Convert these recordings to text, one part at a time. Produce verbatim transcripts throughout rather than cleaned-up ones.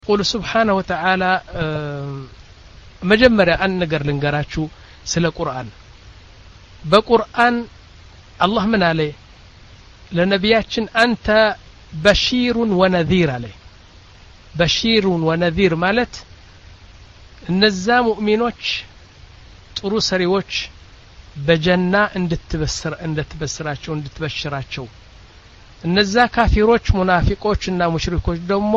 قل سبحانه وتعالى مجمرة أن نقر لنقراتشو سلا قرآن بقرآن الله من عليه لنبياتشن أنت بشير ونذير عليه بشير ونذير مالت النزا مؤمنوش ጥሩ ሰሪዎች በጀና እንድትበስር እንድትበስራቸው እንድትበሽራቸው እነዛ ካፊሮች ሙናፊቆችና ሙሽሪኮች ደግሞ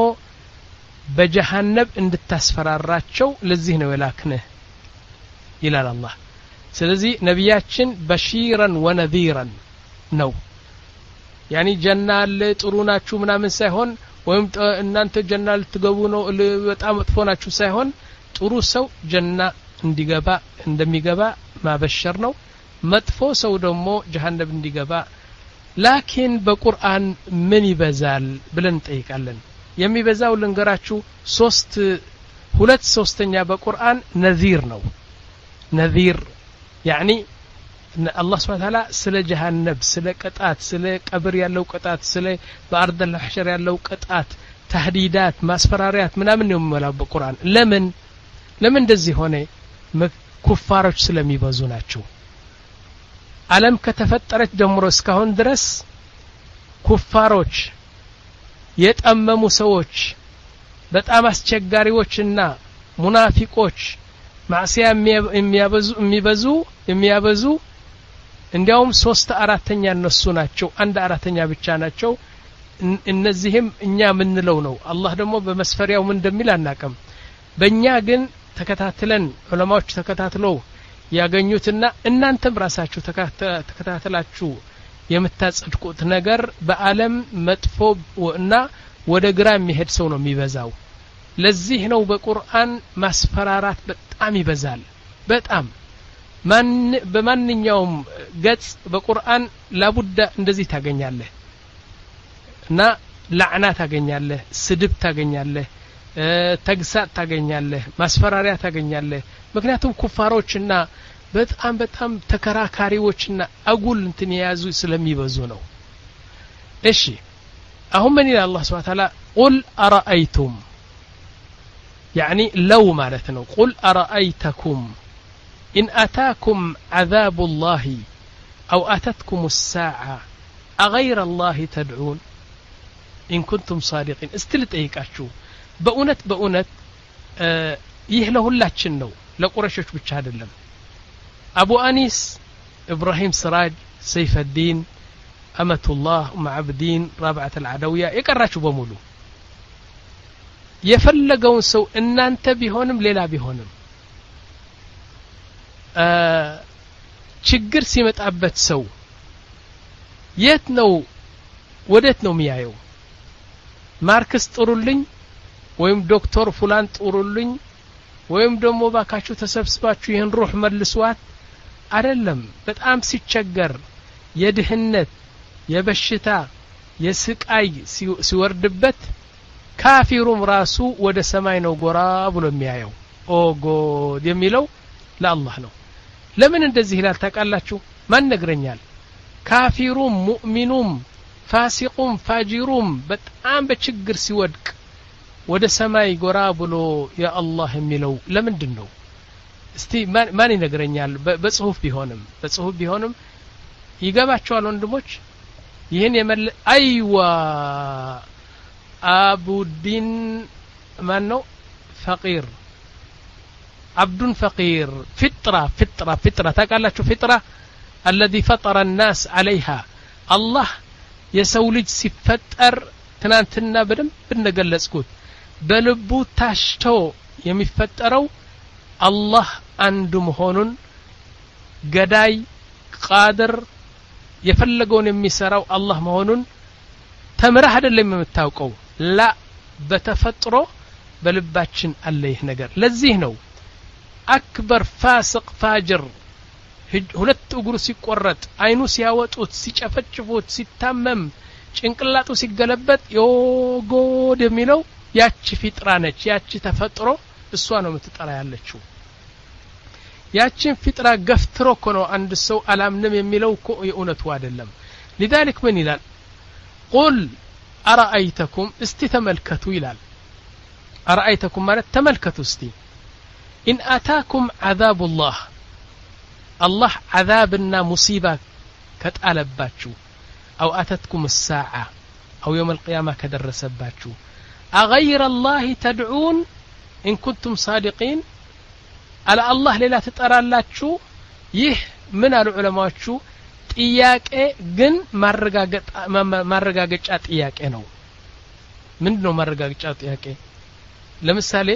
በጀሃነም እንድታስፈራራቸው ለዚህ ነው የላክነህ ይላል አላህ ስለዚህ ነብያችን በሺራን ወነዚራን ነው ያኒ ጀና ለጥሩ ናችሁ ምናምን ሳይሆን ወይም እናንተ ጀና ልትገቡ ነው በጣም መጥፎ ናችሁ ሳይሆን ጥሩ ሰው ጀና እንዲገባ እንደሚገባ ማበሸር ነው መጥፎ ሰው ደግሞ ጀሃነም እንዲገባ ላኪን በቁርአን ምን ይበዛል ብለን ጠይቃለን የሚበዛው ልንገራችሁ ሶስት ሁለት ሶስተኛ በቁርአን ነዚር ነው ነዚር ያኒ الله سبحانه وتعالى ስለ ጀሃነም ስለ ቅጣት ስለ ቀብር ያለው ቅጣት ስለ በአርድ الحشر ያለው ቅጣት ተህዲዳት ማስፈራሪያት ምናምን ነው የሚመላው በቁርአን ለምን ለምን እንደዚህ ሆነ ኩፋሮች ስለሚበዙ ናቸው ዓለም ከተፈጠረች ጀምሮ እስካሁን ድረስ ኩፋሮች የጠመሙ ሰዎች በጣም አስቸጋሪዎችና ሙናፊቆች ማዕሲያ የሚያበዙ የሚበዙ የሚያበዙ እንዲያውም ሶስት አራተኛ እነሱ ናቸው አንድ አራተኛ ብቻ ናቸው እነዚህም እኛ ምንለው ነው አላህ ደግሞ በመስፈሪያው ምን እንደሚል አናቀም በእኛ ግን ተከታትለን ዑለማዎች ተከታትለው ያገኙትና እናንተም ራሳችሁ ተከታተላችሁ የምታጽድቁት ነገር በአለም መጥፎ እና ወደ ግራ የሚሄድ ሰው ነው የሚበዛው ለዚህ ነው በቁርአን ማስፈራራት በጣም ይበዛል በጣም ማን በማንኛውም ገጽ በቁርአን ላቡዳ እንደዚህ ታገኛለህ እና ለዕና ታገኛለህ ስድብ ታገኛለህ ተግሳት ታገኛለህ ማስፈራሪያ ታገኛለህ ምክንያቱም ኩፋሮችና በጣም በጣም ተከራካሪዎችና አጉል እንትን ያዙ ስለሚበዙ ነው እሺ አሁን ምን ይላል አላህ Subhanahu Wa Ta'ala قل أرأيتم يعني لو معناته قل أرأيتكم إن أتاكم عذاب الله أو أتتكم الساعة أغير الله تدعون إن كنتم صادقين استلت أيكاشو በእውነት በእውነት ይህ ለሁላችን ነው ለቁረሾች ብቻ አይደለም አቡ አኒስ ኢብራሂም ስራጅ ሰይፍ الدين أمة الله أم عبدين رابعة العدوية يقراችሁ በሙሉ የፈለገውን ሰው እናንተ ቢሆንም ሌላ ቢሆንም ችግር ሲመጣበት ሰው የት ነው ወዴት ነው የሚያየው ማርክስ ጥሩልኝ ወይም ዶክተር ፉላን ጥሩልኝ ወይም ደግሞ ባካችሁ ተሰብስባችሁ ይሄን ሩህ መልሷት አይደለም በጣም ሲቸገር የድህነት የበሽታ የስቃይ ሲወርድበት ካፊሩም ራሱ ወደ ሰማይ ነው ጎራ ብሎ የሚያየው ኦ ጎድ የሚለው ለአላህ ነው ለምን እንደዚህ ይላል ታውቃላችሁ ማን ነግረኛል ካፊሩም ሙእሚኑም ፋሲቁም ፋጂሩም በጣም በችግር ሲወድቅ ወደ ሰማይ ጎራ ብሎ ያ አላህ የሚለው ለምንድነው እስቲ ማን ይነግረኛል በጽሁፍ ቢሆንም በጽሁፍ ቢሆንም ይገባቸዋል ወንድሞች ይሄን የመለ አይዋ አቡዲን ማን ነው ፈቂር አብዱን ፈቂር ፍጥራ ፍጥራ ፍጥራ ታውቃላችሁ ፍጥራ الذي فطر الناس عليها الله የሰው ልጅ ሲፈጠር ትናንትና በደንብ እንደገለጽኩት በልቡ ታሽቶ የሚፈጠረው አላህ አንዱ መሆኑን ገዳይ ቃድር የፈለገውን የሚሰራው አላህ መሆኑን ተምረህ አይደለም የምታውቀው ላ በተፈጥሮ በልባችን አለ ይህ ነገር ለዚህ ነው አክበር ፋሲቅ ፋጅር ሁለት እግሩ ሲቆረጥ አይኑ ሲያወጡት ሲጨፈጭፉት ሲታመም ጭንቅላቱ ሲገለበጥ ዮጎድ የሚለው ያቺ ፍጥራ ነች ያቺ ተፈጥሮ እሷ ነው የምትጠራ ያለችው ያቺን ፍጥራ ገፍትሮ ኮኖ አንድ ሰው አላምንም የሚለው እኮ የእውነቱ አይደለም لذلك ምን ይላል قل أرأيتكم استتملكتوا ይላል أرأيتكم ማለት ተመልከቱ እስቲ إن آتاكم عذاب الله الله عذابنا مصيبة كتقلباتشو أو أتتكم الساعة أو يوم القيامة كدرسباتشو أغير الله تدعون إن كنتم صادقين على الله ሌላ ትጠራላችሁ ይህ ምን አሉ ዑለማዎቹ ጥያቄ ግን ማረጋገጥ ማረጋገጫ ጥያቄ ነው ምንድነው ማረጋገጫ ጥያቄ ለምሳሌ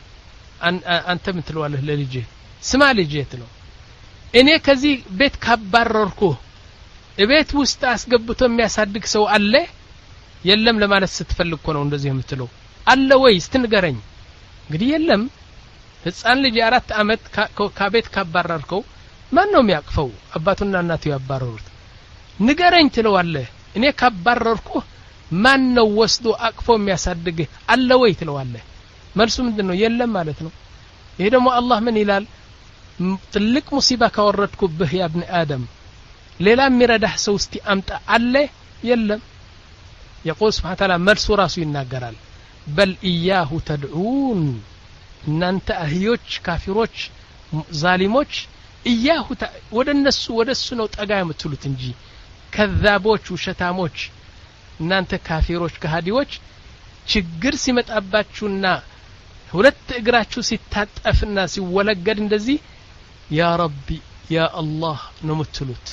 አንተ ምን ትለዋለህ ለልጅ ስማ ልጅ የትለው እኔ ከዚህ ቤት ካባረርኩ እቤት ውስጥ አስገብቶ የሚያሳድግ ሰው አለ የለም ለማለት ስትፈልግ ነው እንደዚህ የምትለው አለ ወይ ስትንገረኝ እንግዲህ የለም ህፃን ልጅ አራት አመት ከቤት ካባረርከው ማን ነው የሚያቅፈው አባቱና እናቱ ያባረሩት ንገረኝ ትለዋለህ እኔ ካባረርኩ ማን ነው ወስዶ አቅፎ የሚያሳድግ አለ ወይ ትለዋለህ መልሱ ምንድነው የለም ማለት ነው ይሄ ደግሞ አላህ ምን ይላል ትልቅ ሙሲባ ካወረድኩብህ ያ ኢብኑ አደም ሌላ የሚረዳህ ሰው እስቲ አምጣ አለ የለም يقول سبحانه وتعالى መልሱ ራሱ ይናገራል بل إياه تدعون እናንተ አህዮች ካፊሮች ዛሊሞች إياه ወደነሱ ወደሱ ነው ጠጋ የምትሉት እንጂ ከዛቦች ውሸታሞች እናንተ ካፊሮች ከሃዲዎች ችግር ሲመጣባችሁና ሁለት እግራችሁ ሲታጠፍና ሲወለገድ እንደዚህ ያ ረቢ ያ አላህ ነው የምትሉት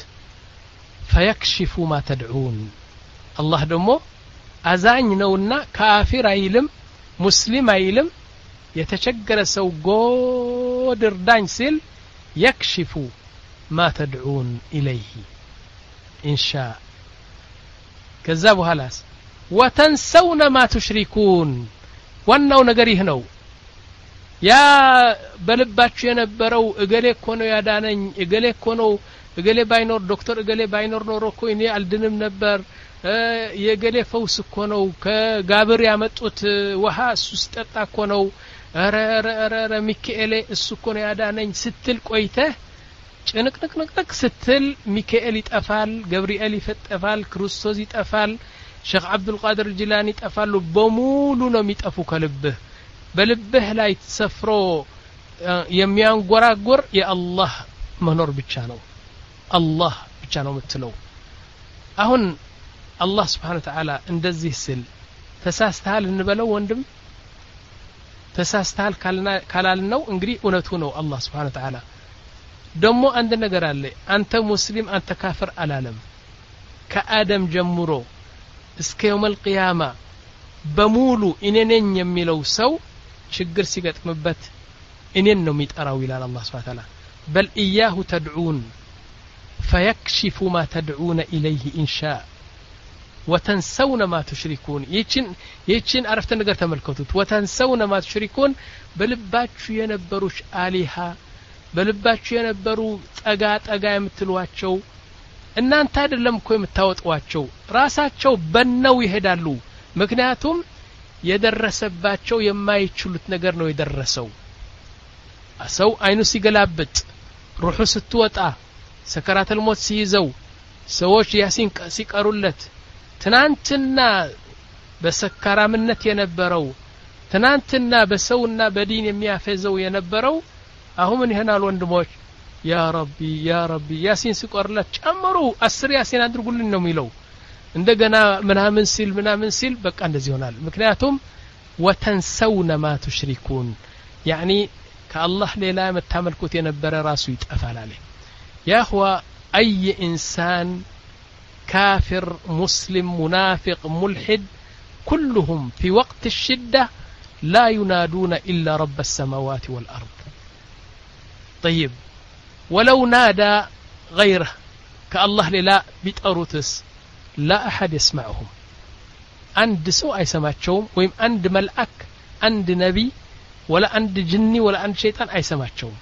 فيكشف ما تدعون الله ደግሞ አዛኝ ነውና ካፊር አይልም ሙስሊም አይልም የተቸገረ ሰው ጎድርዳኝ ሲል يكشف ما تدعون إليه إن شاء ከዛ በኋላስ وتنسون ما تشركون ዋናው ነገር ይህ ነው ያ በልባችሁ የነበረው እገሌ እኮ ነው ያዳነኝ እገሌ እኮ ነው እገሌ ባይኖር ዶክተር እገሌ ባይኖር ኖሮ እኮ እኔ አልድንም ነበር የገሌ ፈውስ እኮ ነው ከጋብር ያመጡት ውሃ እሱ ሲጠጣ እኮ ነው አረ አረ አረ ሚካኤል እሱ እኮ ነው ያዳነኝ ስትል ቆይተህ ጭንቅንቅንቅ ስትል ሚካኤል ይጠፋል ገብርኤል ይፈጠፋል ክርስቶስ ይጠፋል ሼክ አብዱል ቃድር ጂላኒ ይጠፋሉ በሙሉ ነው የሚጠፉ ከልብህ በልብህ ላይ ተሰፍሮ የሚያንጎራጎር የአላህ መኖር ብቻ ነው አላህ ብቻ ነው የምትለው አሁን አላህ Subhanahu Wa Ta'ala እንደዚህ ሲል ተሳስተሃል እንበለው ወንድም ተሳስተሃል ካላልነው እንግዲህ እውነቱ ነው አላህ Subhanahu Wa Ta'ala ደሞ አንድ ነገር አለ አንተ ሙስሊም አንተ ካፍር አላለም ከአደም ጀምሮ እስከ يوم القيامة በሙሉ እኔ ነኝ የሚለው ሰው ችግር ሲገጥምበት እኔን ነው የሚጠራው ይላል አላህ Subhanahu Wa Ta'ala بل إياه تدعون فيكشف ما تدعون إليه إن شاء وتنسون ما تشركون يچن يچن عرفت ነገር ተመልከቱት وتنسون ما تشركون በልባችሁ የነበሩሽ አሊሃ በልባችሁ የነበሩ ጠጋ ጠጋ የምትሏቸው እናንተ አይደለም እኮ የምታወጣዋቸው ራሳቸው በነው ይሄዳሉ ምክንያቱም የደረሰባቸው የማይችሉት ነገር ነው የደረሰው ሰው አይኑ ሲገላብጥ ሩሑ ስትወጣ ሰከራተል ሞት ሲይዘው ሰዎች ያሲን ሲቀሩለት ትናንትና በሰከራምነት የነበረው ትናንትና በሰውና በዲን የሚያፈዘው የነበረው አሁን ይሄናል ወንድሞች ያ ረቢ ያ ረቢ ያሲን ሲቀርለት ጨምሩ አስር ያሲን አድርጉልን ነው የሚለው እንደገና ምናምን ሲል ምናምን ሲል በቃ እንደዚህ ይሆናል ምክንያቱም وتنسون ما تشركون يعني كالله ሌላ መታመልኩት የነበረ ራሱ ይጠፋል አለ يا اخوة اي انسان كافر مسلم منافق ملحد كلهم في وقت الشدة لا ينادون إلا رب السماوات والأرض طيب ولو نادى غيره كالله لا بيتأروتس لا أحد يسمعهم عند سوء أي سماتشوم ويم عند ملأك عند نبي ولا عند جني ولا عند شيطان أي سماتشوم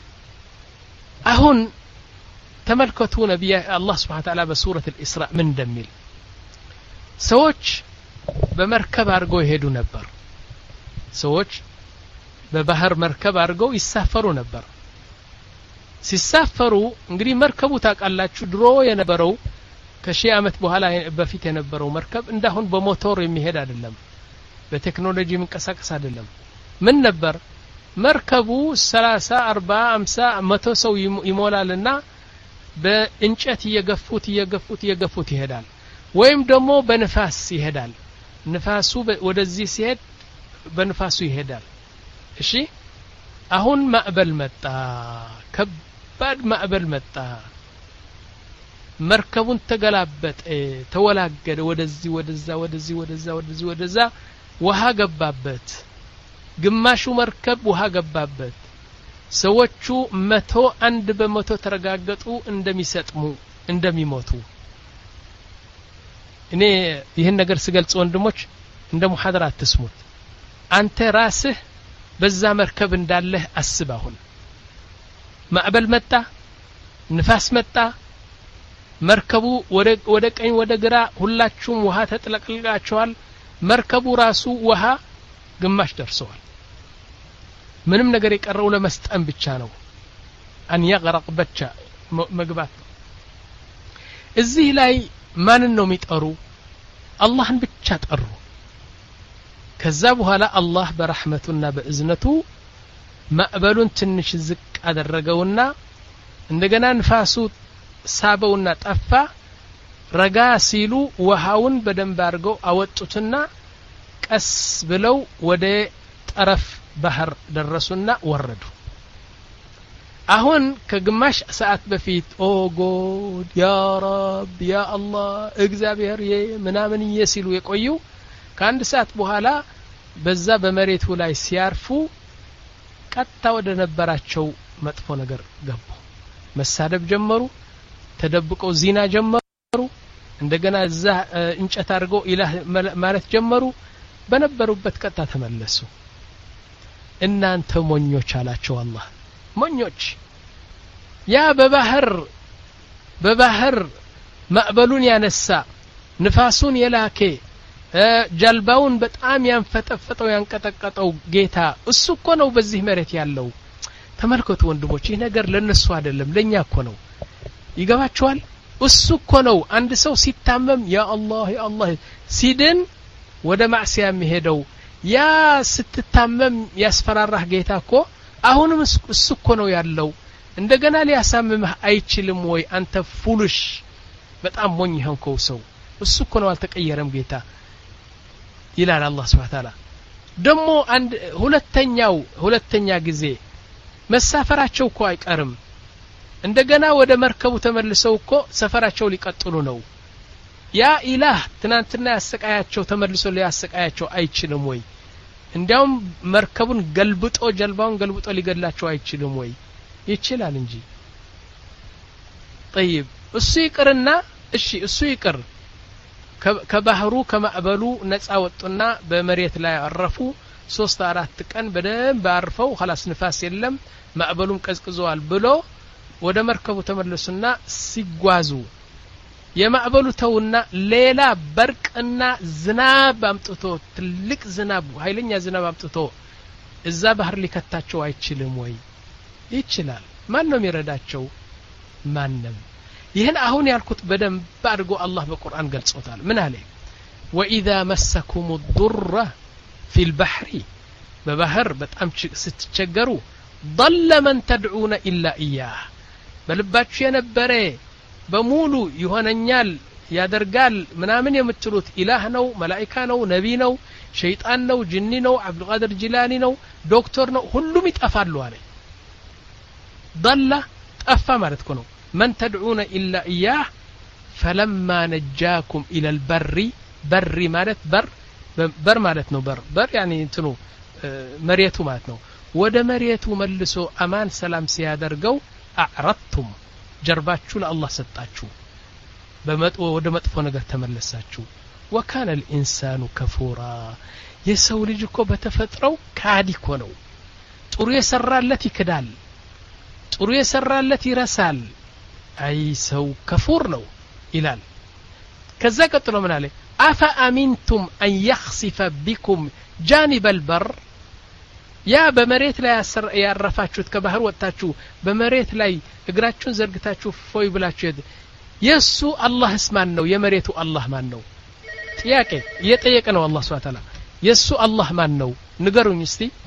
أهون تملكتوا نبي الله سبحانه وتعالى بسورة الإسراء من دميل سوتش بمركب أرجو يهدو نبر سوتش ببحر مركب أرجو يسافروا نبر سيسافروا እንግዲህ መርከቡ ታቃላችሁ ድሮ የነበረው ከሺህ አመት በኋላ በፊት የነበረው መርከብ እንዳሁን በሞተር የሚሄድ አይደለም በቴክኖሎጂ መንቀሳቀስ አይደለም ምን ነበር መርከቡ ሰላሳ አርባ አምሳ መቶ ሰው ይሞላልና በእንጨት እየገፉት እየገፉት እየገፉት ይሄዳል ወይም ደግሞ በንፋስ ይሄዳል ንፋሱ ወደዚህ ሲሄድ በንፋሱ ይሄዳል እሺ አሁን ማዕበል መጣ ከባድ ማዕበል መጣ መርከቡን ተገላበጠ ተወላገደ ወደዚህ ወደዛ ወደዚህ ወደዛ ወደዚህ ወደዛ ውሃ ገባበት ግማሹ መርከብ ውሃ ገባበት ሰዎቹ መቶ አንድ በመቶ ተረጋገጡ እንደሚሰጥሙ እንደሚሞቱ እኔ ይሄን ነገር ስገልጽ ወንድሞች እንደ ሙሐደራ አትስሙት አንተ ራስህ በዛ መርከብ እንዳለህ አስብ አሁን ማዕበል መጣ ንፋስ መጣ መርከቡ ወደ ወደ ቀኝ ወደ ግራ ሁላችሁም ውሃ ተጥለቅልቃቸዋል መርከቡ ራሱ ውሃ ግማሽ ደርሰዋል ምንም ነገር የቀረው ለመስጠም ብቻ ነው አን يغرق ብቻ መግባት እዚህ ላይ ማንን ነው የሚጠሩ አላህን ብቻ ጠሩ ከዛ በኋላ አላህ በረህመቱና በእዝነቱ ማዕበሉን ትንሽ ዝቅ አደረገውና እንደገና ንፋሱ ሳበውና ጠፋ ረጋ ሲሉ ውሃውን በደንብ አድርገው አወጡትና ቀስ ብለው ወደ ጠረፍ ባህር ደረሱና ወረዱ አሁን ከግማሽ ሰዓት በፊት ኦ ጎድ ያ ረብ ያ አላህ እግዚአብሔር ምናምን ይሲሉ የቆዩ ከአንድ ሰዓት በኋላ በዛ በመሬቱ ላይ ሲያርፉ ቀጣ ወደ ነበራቸው መጥፎ ነገር ገቡ መሳደብ ጀመሩ ተደብቀው ዚና ጀመሩ እንደገና እዛ እንጨት አድርገው ኢላህ ማለት ጀመሩ በነበሩበት ቀጣ ተመለሱ እናንተ ሞኞች አላቸው አላህ ሞኞች ያ በባህር በባህር ማዕበሉን ያነሳ ንፋሱን የላከ ጀልባውን በጣም ያንፈጠፈጠው ያንቀጠቀጠው ጌታ እሱ እኮ ነው በዚህ መሬት ያለው ተመልከቱ ወንድሞች ይሄ ነገር ለነሱ አይደለም ለኛ እኮ ነው ይገባቸዋል እሱ እኮ ነው አንድ ሰው ሲታመም ያ አላህ ያ አላህ ሲድን ወደ ማዕሲያ የሚሄደው ያ ስትታመም ያስፈራራህ ጌታ እኮ አሁንም እሱ እኮ ነው ያለው እንደገና ሊያሳምምህ አይችልም ወይ አንተ ፉልሽ በጣም ሞኝ ሆንከው ሰው እሱ እኮ ነው አልተቀየረም ጌታ ይላል አላህ Subhanahu Ta'ala ደሞ አንድ ሁለተኛው ሁለተኛ ጊዜ መሳፈራቸው እኮ አይቀርም እንደገና ወደ መርከቡ ተመልሰው እኮ ሰፈራቸው ሊቀጥሉ ነው ያ ኢላህ ትናንትና ያሰቃያቸው ተመልሶ ሊያሰቃያቸው አይችልም ወይ እንዲያውም መርከቡን ገልብጦ ጀልባውን ገልብጦ ሊገድላቸው አይችልም ወይ ይችላል እንጂ طيب እሱ ይቅርና እሺ እሱ ይቅር ከባህሩ ከማዕበሉ ነፃ ወጡና በመሬት ላይ አረፉ ሶስት አራት ቀን በደንብ አርፈው خلاص ንፋስ የለም ማዕበሉም ቀዝቅዟል ብሎ ወደ መርከቡ ተመለሱና ሲጓዙ የማዕበሉ ተውና ሌላ በርቅና ዝናብ አምጥቶ ትልቅ ዝናብ ኃይለኛ ዝናብ አምጥቶ እዛ ባህር ሊከታቸው አይችልም ወይ ይችላል ማን ነው የሚረዳቸው ማንም ይሄን አሁን ያልኩት በደንብ አድርጎ አላህ በቁርአን ገልጾታል ምን አለ ወኢዛ መሰኩም الضر في البحر በባህር በጣም ስትቸገሩ ضل من تدعون الا اياه በልባችሁ የነበረ በሙሉ ይሆነኛል ያደርጋል ምናምን የምትሉት ኢላህ ነው መላእክታ ነው ነቢ ነው ሸይጣን ነው ጅኒ ነው አብዱል ቃድር ጂላኒ ነው ዶክተር ነው ሁሉም ይጠፋሉ አለ ضل ጠፋ ማለት ነው من تدعون الا اياه فلما نجاكم الى البر بر ማለት በር በር ማለት ነው በር በር يعني እንትኑ መሬቱ ማለት ነው ወደ መሬቱ መልሶ አማን ሰላም ሲያደርገው አዕረቱም ጀርባችሁ ለአላህ ሰጣችሁ በመጥፎ ወደ መጥፎ ነገር ተመለሳችሁ وكان الانسان كفورا የሰው ልጅ እኮ በተፈጥረው ካዲ እኮ ነው ጥሩ የሰራለት ይክዳል ጥሩ የሰራለት ይረሳል አይ ሰው ከፉር ነው ይላል ከዛ ቀጥሎ ምን አለ አፈ አሚንቱም አን يخسف بكم جانب البر ያ በመሬት ላይ ያረፋችሁት ከባህር ወጣችሁ በመሬት ላይ እግራችሁን ዘርግታችሁ ፎይ ብላችሁ የሱ አላህስ ማን ነው የመሬቱ አላህ ማን ነው ጥያቄ እየጠየቀ ነው አላህ Subhanahu Ta'ala የሱ አላህ ማን ነው ንገሩኝ እስቲ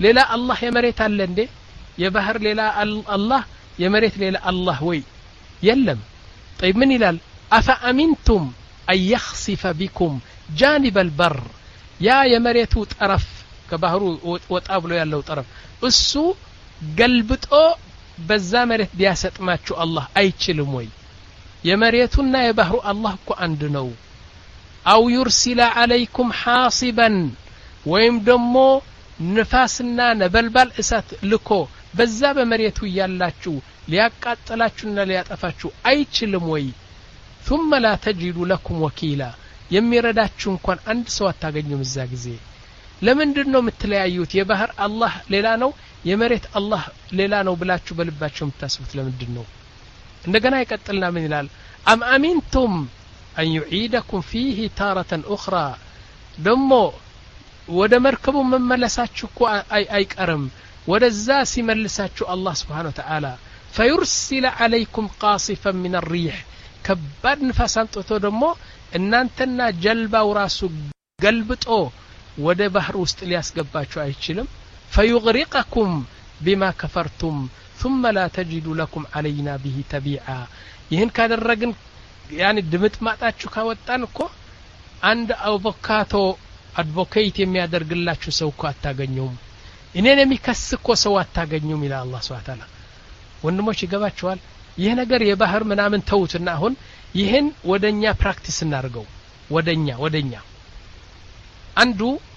ሌላ አላህ የመሬት አለ እንዴ የባህር ሌላ አላህ የመሬት ሌላ አላህ ወይ የለም طيب ምን ይላል አፈአሚንቱም አየኽሲፈ ቢኩም ጃኒበ البر ያ የመሬቱ ጠረፍ ከባህሩ ወጣ ብሎ ያለው ጠረፍ እሱ ገልብጦ በዛ መሬት ቢያሰጥማችሁ አላህ አይችልም ወይ የመሬቱና የባህሩ አላህ እኮ አንድ ነው አው يرسل عليكم حاصبا ወይም ደሞ ንፋስና ነበልባል እሳት ልኮ በዛ በመሬቱ ያላችሁ ሊያቃጥላችሁና ሊያጠፋችሁ አይችልም ወይ ثم لا تجدوا لكم وكيلا የሚረዳችሁ እንኳን አንድ ሰው አታገኙም እዛ ጊዜ ለምንድነው የምትለያዩት የባህር አላህ ሌላ ነው የመሬት አላህ ሌላ ነው ብላችሁ በልባችሁ የምታስቡት ለምንድነው እንደገና ይቀጥልና ምን ይላል አም አሚንቱም أن يعيدكم فيه تارة أخرى دمو ወደ መርከቡ መመለሳችሁ እኮ አይ አይቀርም ወደዛ ሲመልሳችሁ አላህ Subhanahu Wa Ta'ala فيرسل عليكم قاصفا من الريح ከባድ ንፋስ አምጥቶ ደሞ እናንተና ጀልባው ራሱ ገልብጦ ወደ ባህር ውስጥ ሊያስገባችሁ አይችልም فيغرقكم بما كفرتم ثم لا تجدوا لكم علينا به تبيعا ይህን ካደረግን يعني ድምጥ ማጣችሁ ካወጣን እኮ አንድ አቮካቶ አድቮኬት የሚያደርግላችሁ ሰው እኮ አታገኙም እኔን የሚከስ እኮ ሰው አታገኙም ይላል አላህ Subhanahu Wa Ta'ala ወንድሞች ይገባችኋል ይሄ ነገር የባህር ምናምን ተውትና አሁን ይሄን ወደኛ ፕራክቲስ እናርገው ወደኛ ወደኛ አንዱ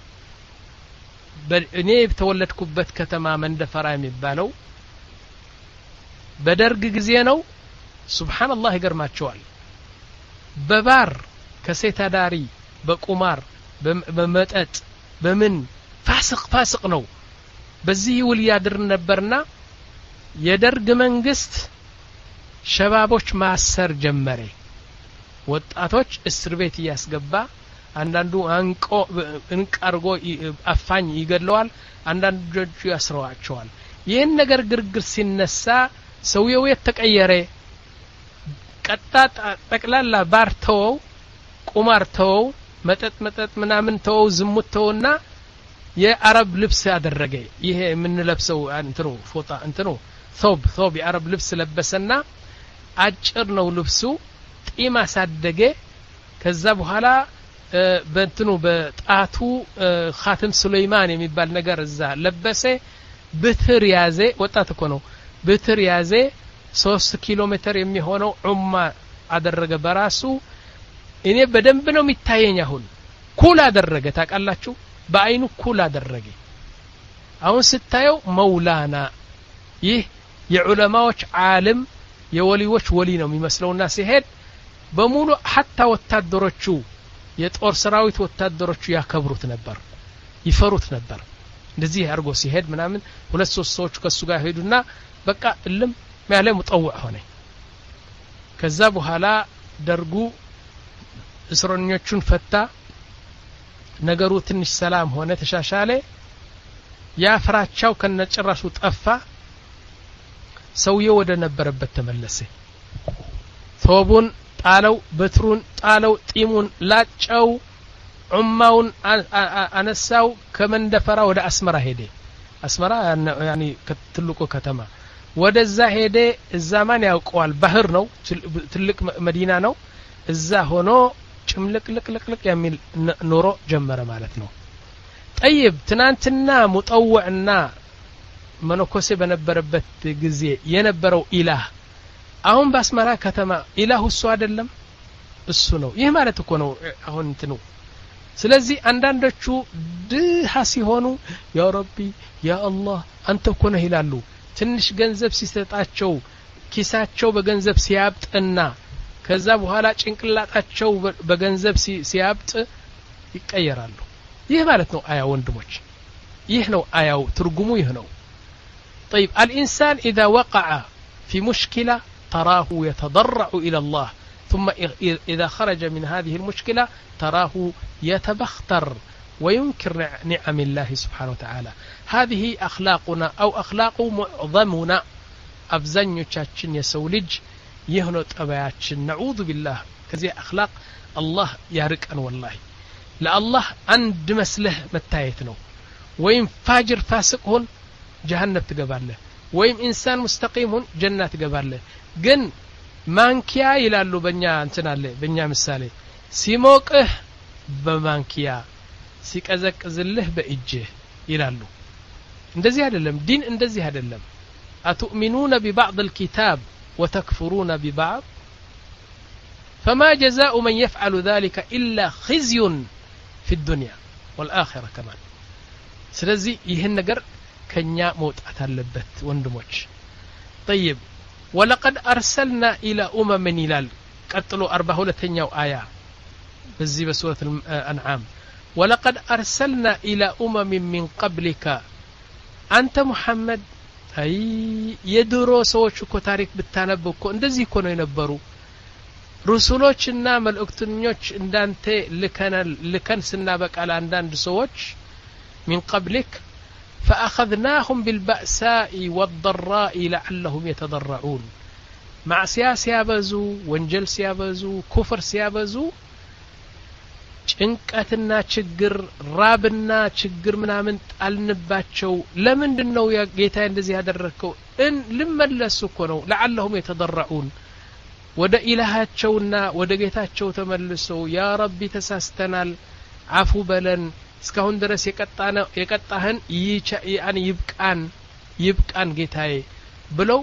በእኔ ተወለድኩበት ከተማ መንደፈራ የሚባለው በደርግ ጊዜ ነው ሱብሃንአላህ ይገርማቸዋል በባር ከሴታዳሪ በቁማር በመጠጥ በምን ፋስቅ ፋስቅ ነው በዚህ ውል ያድር ነበርና የደርግ መንግስት ሸባቦች ማሰር ጀመረ ወጣቶች እስር ቤት ያስገባ አንዳንዱ አንቆ እንቀርጎ አፋኝ ይገድለዋል አንዳንዶቹ ያስረዋቸዋል ይሄን ነገር ግርግር ሲነሳ ሰውየው የተቀየረ ቀጣጣ ጠቅላላ ባርተው ቁማርተው መጠጥ መጠጥ ምናምን ተው ዝሙት ተውና የአረብ ልብስ ያደረገ ይሄ ምን ለብሰው እንትኑ ፎጣ እንትኑ ثوب ثوب የአረብ ልብስ ለበሰና አጭር ነው ልብሱ ጢም አሳደገ ከዛ በኋላ በእንትኑ በጣቱ ኻተም ሱለይማን የሚባል ነገር እዛ ለበሰ ብትር ያዘ ወጣት እኮ ነው ብትር ያዘ ሶስት ኪሎ ሜትር የሚሆነው ዑማ አደረገ በራሱ እኔ በደንብ ነው የሚታየኝ አሁን ኩል አደረገ ታቃላችሁ በአይኑ ኩል አደረገ አሁን ስታየው መውላና ይህ የዑለማዎች ዓለም የወሊዎች ወሊ ነው የሚመስለውና ሲሄድ በሙሉ حتى ወታደሮቹ የጦር ሰራዊት ወታደሮቹ ያከብሩት ነበር ይፈሩት ነበር እንደዚህ አርጎ ሲሄድ ምናምን ሁለት ሶስት ሰዎች ከሱ ጋር ሄዱና በቃ እልም ያለ ሙጠውዕ ሆነ ከዛ በኋላ ደርጉ እስረኞቹን ፈታ ነገሩ ትንሽ ሰላም ሆነ ተሻሻለ ያፍራቻው ከነጭራሹ ጠፋ ሰውየው ወደ ነበረበት ተመለሰ ቶቡን ጣለው በትሩን ጣለው ጢሙን ላጨው ዑማውን አነሳው ከመንደፈራ ወደ አስመራ ሄደ አስመራ ያኒ ከትልቁ ከተማ ወደዛ ሄደ እዛ ማን ያውቀዋል ባህር ነው ትልቅ መዲና ነው እዛ ሆኖ ጭምልቅልቅልቅ የሚል ኑሮ ጀመረ ማለት ነው طيب ትናንትና ሙጠውዕና መነኮሴ በነበረበት ጊዜ የነበረው ኢላህ አሁን በአስመራ ከተማ ኢላሁ እሱ አይደለም እሱ ነው ይሄ ማለት እኮ ነው አሁን እንትኑ ስለዚህ አንዳንዶቹ ድሃ ሲሆኑ ያ ረቢ ያ አላህ አንተ እኮ ነህ ይላሉ ትንሽ ገንዘብ ሲሰጣቸው ኪሳቸው በገንዘብ ሲያብጥና ከዛ በኋላ ጭንቅላታቸው በገንዘብ ሲያብጥ ይቀየራሉ ይሄ ማለት ነው አያ ወንድሞች ይሄ ነው አያው ትርጉሙ ይሄ ነው طيب الانسان اذا وقع في مشكله تراه يتضرع الى الله ثم اذا خرج من هذه المشكله تراه يتبختر وينكر نعم الله سبحانه وتعالى هذه اخلاقنا او اخلاق معظمنا ابزنيوچاችን የሰው ልጅ ይህነው ጠባያችን نعوذ بالله ከዚህ اخلاق الله ያርቀን والله ለአላህ አንድ መስለህ መታየት ነው ወይም ፋጅር ፋስቅ ሁን ጀሃነም ትገባለህ ወይም ኢንሳን ሙስተቂም ሁን ጀነት ትገባለህ ግን ማንኪያ ይላሉ በእኛ እንትን አለ በእኛ ምሳሌ ሲሞቅህ በማንኪያ ሲቀዘቅዝልህ በእጅህ ይላሉ እንደዚህ አይደለም ዲን እንደዚህ አይደለም أتؤمنون ببعض الكتاب وتكفرون ببعض فما جزاء من يفعل ذلك إلا خزي في الدنيا والآخرة كمان ስለዚህ ይሄን ነገር ከኛ መውጣት አለበት ወንድሞች طيب ولقد أرسلنا إلى أمم ይላል ቀጥሎ አርባ ሁለተኛው አያ በዚህ በሱረት الأنعام ولقد أرسلنا إلى أمم من قبلك أنت محمد አይ የድሮ ሰዎች እኮ ታሪክ ብታነብ እኮ እንደዚህ እኮ ነው የነበሩ ሩሱሎችና መልእክተኞች እንዳንተ ልከናል ልከን ስናበቃል አንዳንድ ሰዎች من قبلك فأخذناهم بالبأساء والضراء لعلهم يتضرعون مع سياسة يابزو وانجل سيابزو كفر سيابزو ጭንቀትና ችግር ራብና ችግር ምናምን ጣልንባቸው ለምንድነው ያ ጌታ እንደዚህ ያደረከው እን ልመለሱ እኮ ነው لعلهم يتضرعون ወደ ኢላሃቸውና ወደ ጌታቸው ተመልሰው ያ ረቢ ተሳስተናል አፉ በለን እስካሁን ድረስ የቀጣነ የቀጣህን ያኒ ይብቃን ይብቃን ጌታዬ ብለው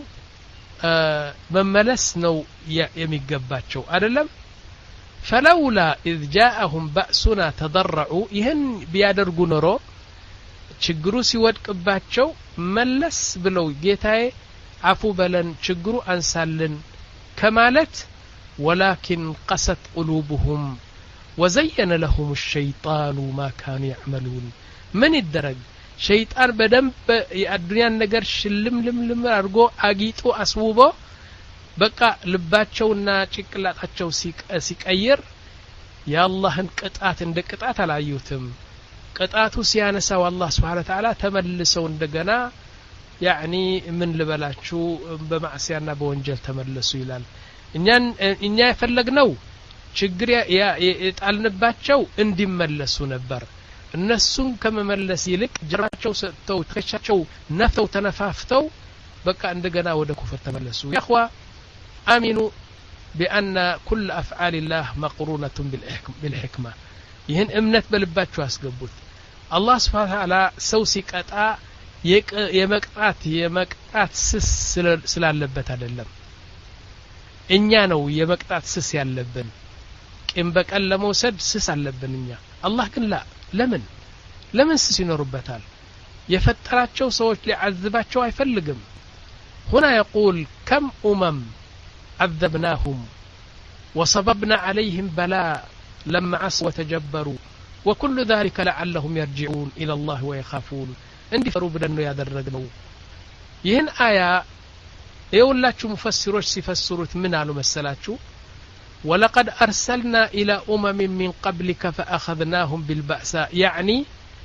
መመለስ ነው የሚገባቸው አይደለም فلولا إذ جاءهم بأسنا تضرعوا ይህን ቢያደርጉ ኖሮ ችግሩ ሲወድቅባቸው መለስ ብለው ጌታዬ አፉ በለን ችግሩ አንሳልን ከማለት ولكن قست قلوبهم وزين لهم الشيطان ما كانوا يعملون من الدرج شيطان በደንብ የአዱንያን ነገር ሽልም ልምልም አድርጎ አጊጦ አስውቦ በቃ ልባቸውና ጭቅላታቸው ሲቀየር ያላህን ቅጣት እንደ ቅጣት አላዩትም ቅጣቱ ሲያነሳው አላህ Subhanahu Wa Ta'ala ተመልሰው እንደገና ያኒ ምን ልበላችሁ በማዕሲያና በወንጀል ተመለሱ ይላል እኛን እኛ የፈለግነው ችግር የጣልንባቸው እንዲመለሱ ነበር እነሱን ከመመለስ ይልቅ ጀራቸው ሰጥተው ተከቻቸው ነፍተው ተነፋፍተው በቃ እንደገና ወደ ኩፍር ተመለሱ ያخوا آمنوا بأن كل أفعال الله مقرونة بالحكمة ይህን እምነት በልባችሁ አስገቡት አላህ Subhanahu Wa Ta'ala ሰው ሲቀጣ የመቅጣት የመቅጣት ስስ ስላለበት አይደለም እኛ ነው የመቅጣት ስስ ያለብን ቂም በቀል ለመውሰድ ስስ አለብን እኛ አላህ ግን ላ ለምን ለምን ስስ ይኖርበታል የፈጠራቸው ሰዎች ሊዓዝባቸው አይፈልግም هنا يقول كم أمم عذبناهم وصببنا عليهم بلاء لما عصوا وتجبروا وكل ذلك لعلهم يرجعون إلى الله ويخافون عندي فروب دنو يادرقنو يهن آية يقولاتشو مفسروش سيفسروت من على مسلاتشو ولقد أرسلنا إلى أمم من قبلك فأخذناهم بالبأساء يعني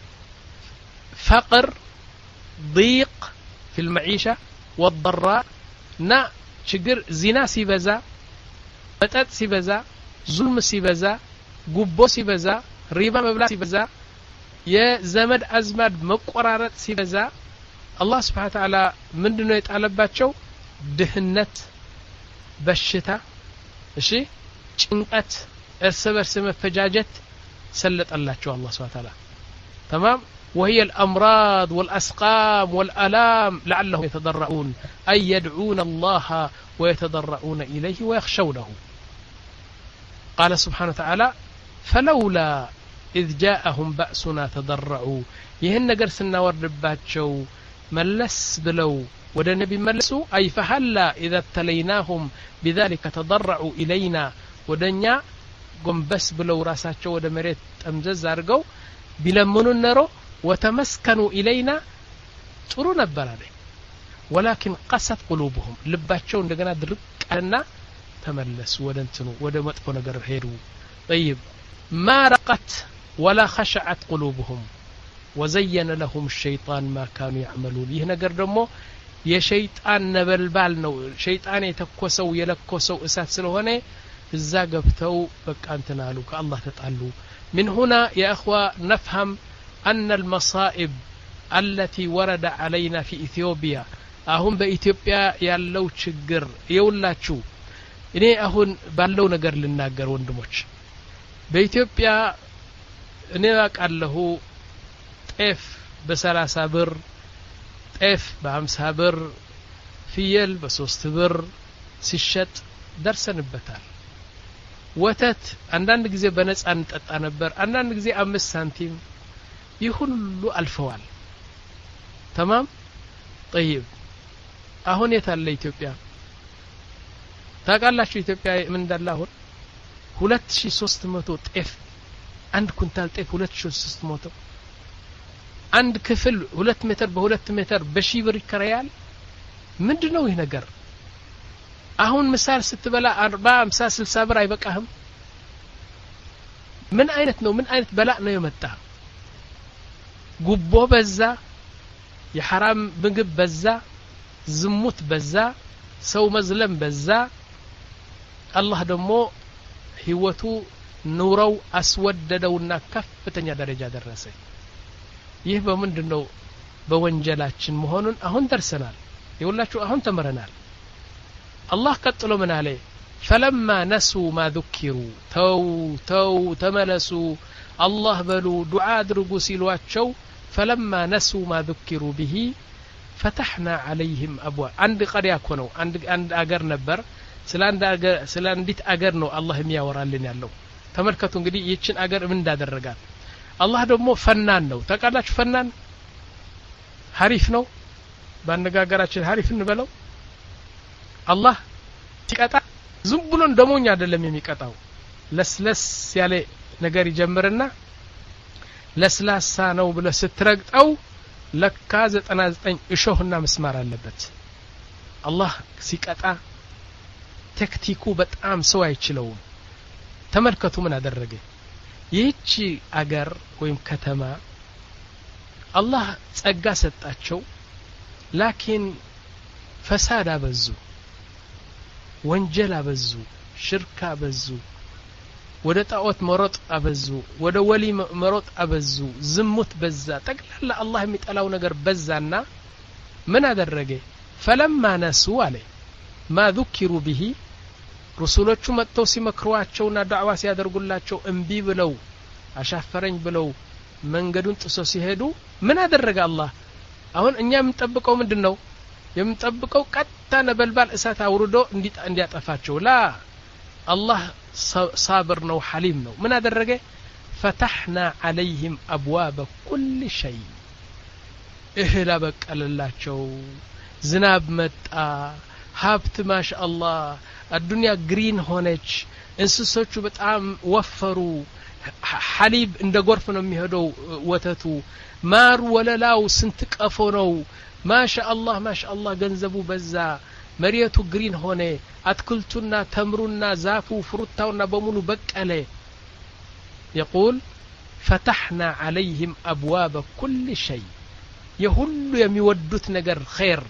فقر ضيق في المعيشة والضراء نا ችግር ዚና ሲበዛ መጠጥ ሲበዛ ዙልም ሲበዛ ጉቦ ሲበዛ ሪባ መብላት ሲበዛ የዘመድ አዝማድ መቆራረጥ ሲበዛ አላህ Subhanahu Wa Ta'ala ምንድነው የጣለባቸው ድህነት በሽታ እሺ ጭንቀት እርስ በርስ መፈጃጀት ሰለጠላቸው አላህ Subhanahu Wa Ta'ala تمام وهي الأمراض والأسقام والألام لعلهم يتضرعون أي يدعون الله ويتضرعون إليه ويخشونه قال سبحانه وتعالى فلولا إذ جاءهم بأسنا تضرعوا يهن قرسنا ورباتشو ملس بلو ودا نبي ملسوا أي فهلا إذا ابتليناهم بذلك تضرعوا إلينا ودنيا قم بس بلو راساتشو ودا مريت أمزز أرقو بلمنوا النرو وتمسكنوا إلينا ጥሩ ነበር አለ ولكن قست قلوبهم ልባቸው እንደገና ድርቅ አለና ተመለሱ ወደ እንትኑ ወደ መጥፎ ነገር ሄዱ طيب ما رقت ولا خشعت قلوبهم وزين لهم الشيطان ما كانوا يعملون ይህ ነገር ደግሞ የሸይጣን ነበልባል ነው ሸይጣን የተኮሰው የለኮሰው እሳት ስለሆነ እዛ ገብተው በቃ እንትን አሉ ከአላህ ተጣሉ من هنا يا اخوة نفهم أن المصائب التي ورد علينا في إثيوبيا አሁን በኢትዮጵያ ያለው ችግር ይውላችሁ እኔ አሁን ባለው ነገር ልናገር ወንድሞች በኢትዮጵያ እኔ አቃለሁ ጤፍ በ30 ብር ጤፍ በ50 ብር ፍየል በ3 ብር ሲሸጥ ደርሰንበታል ወተት አንዳንድ ጊዜ በነፃ እንጠጣ ነበር አንዳንድ ጊዜ አምስት ሳንቲም ይሁሉ አልፈዋል تمام طيب አሁን የታለ ኢትዮጵያ ታቃላችሁ ኢትዮጵያ ምን እንዳለ አሁን ሁለት ሺህ ሶስት መቶ ጤፍ አንድ ኩንታል ጤፍ ሁለት ሺህ ሶስት መቶ አንድ ክፍል ሁለት ሜትር በሁለት ሜትር በሺህ ብር ይከራያል ምንድነው ይሄ ነገር አሁን ምሳል ስትበላ አርባ ሃምሳ ስልሳ ብር አይበቃህም ምን አይነት ነው ምን አይነት በላእ ነው የመጣ ጉቦ በዛ የሐራም ምግብ በዛ ዝሙት በዛ ሰው መዝለም በዛ አላህ ደግሞ ህይወቱ ኑረው አስወደደውና ከፍተኛ ደረጃ ደረሰ ይህ በመንድነው በወንጀላችን መሆኑን አሁን ደርሰናል ይውላችሁ አሁን ተመረናል الله ቀጥሎ ምን አለ فلما نسوا ما ذكروا تو تو ተመለሱ الله በሉ ዱዓ አድርጉ ሲሏቸው فلما نسوا ما ذكروا به فتحنا عليهم ابواب عند قريه كنو عند عند አገር ነበር ስለ አንድ አገር ስለ አንዲት አገር ነው አላህ የሚያወራልን ያለው ተመልከቱ እንግዲህ ይችን አገር ምን እንዳደረጋት አላህ ደግሞ ፈናን ነው ተቃላችሁ ፈናን ሐሪፍ ነው ባነጋገራችን ሐሪፍ እንበለው አላህ ሲቀጣ ዝም ብሎ እንደሞኝ አይደለም የሚቀጣው ለስለስ ያለ ነገር ይጀምርና ለስላሳ ነው ብለ ስትረግጠው ለካ ዘጠና ዘጠኝ እሾህና መስማር አለበት አላህ ሲቀጣ ተክቲኩ በጣም ሰው አይችለው ተመልከቱ ምን አደረገ ይህች አገር ወይም ከተማ አላህ ጸጋ ሰጣቸው ላኪን ፈሳድ አበዙ ወንጀል አበዙ ሽርክ አበዙ ወደ ጣዖት መሮጥ አበዙ ወደ ወሊ መሮጥ አበዙ ዝሙት በዛ ጠቅላላ አላህ የሚጠላው ነገር በዛና ምን አደረገ فلما نسوا عليه ما ذكروا به رسولቹ መጥተው ሲመክሯቸውና ዳዕዋ ሲያደርጉላቸው እንቢ ብለው አሻፈረኝ ብለው መንገዱን ጥሰው ሲሄዱ ምን አደረገ አላህ አሁን እኛ የምንጠብቀው ምንድነው የምንጠብቀው ቀጥታ ነበልባል እሳት አውርዶ እንዲያጠፋቸው ላ አላህ صابر ነው حليم ነው ምን አደረገ فتحنا عليهم ابواب كل شيء እህል አበቀለላቸው ዝናብ መጣ ሀብት ማሻአላህ الدنيا ግሪን ሆነች እንስሶቹ በጣም ወፈሩ حليب እንደ ጎርፍ ነው የሚሄደው ወተቱ ማር ወለላው ስንት ቀፎ ነው ማሻአላህ ማሻአላህ ገንዘቡ በዛ መሪያቱ ግሪን ሆነ አትክልቱና ተምሩና ዛፉ ፍሩታውና በሙሉ በቀለ يقول فتحنا عليهم ابواب كل شيء የሁሉ የሚወዱት ነገር ኸይር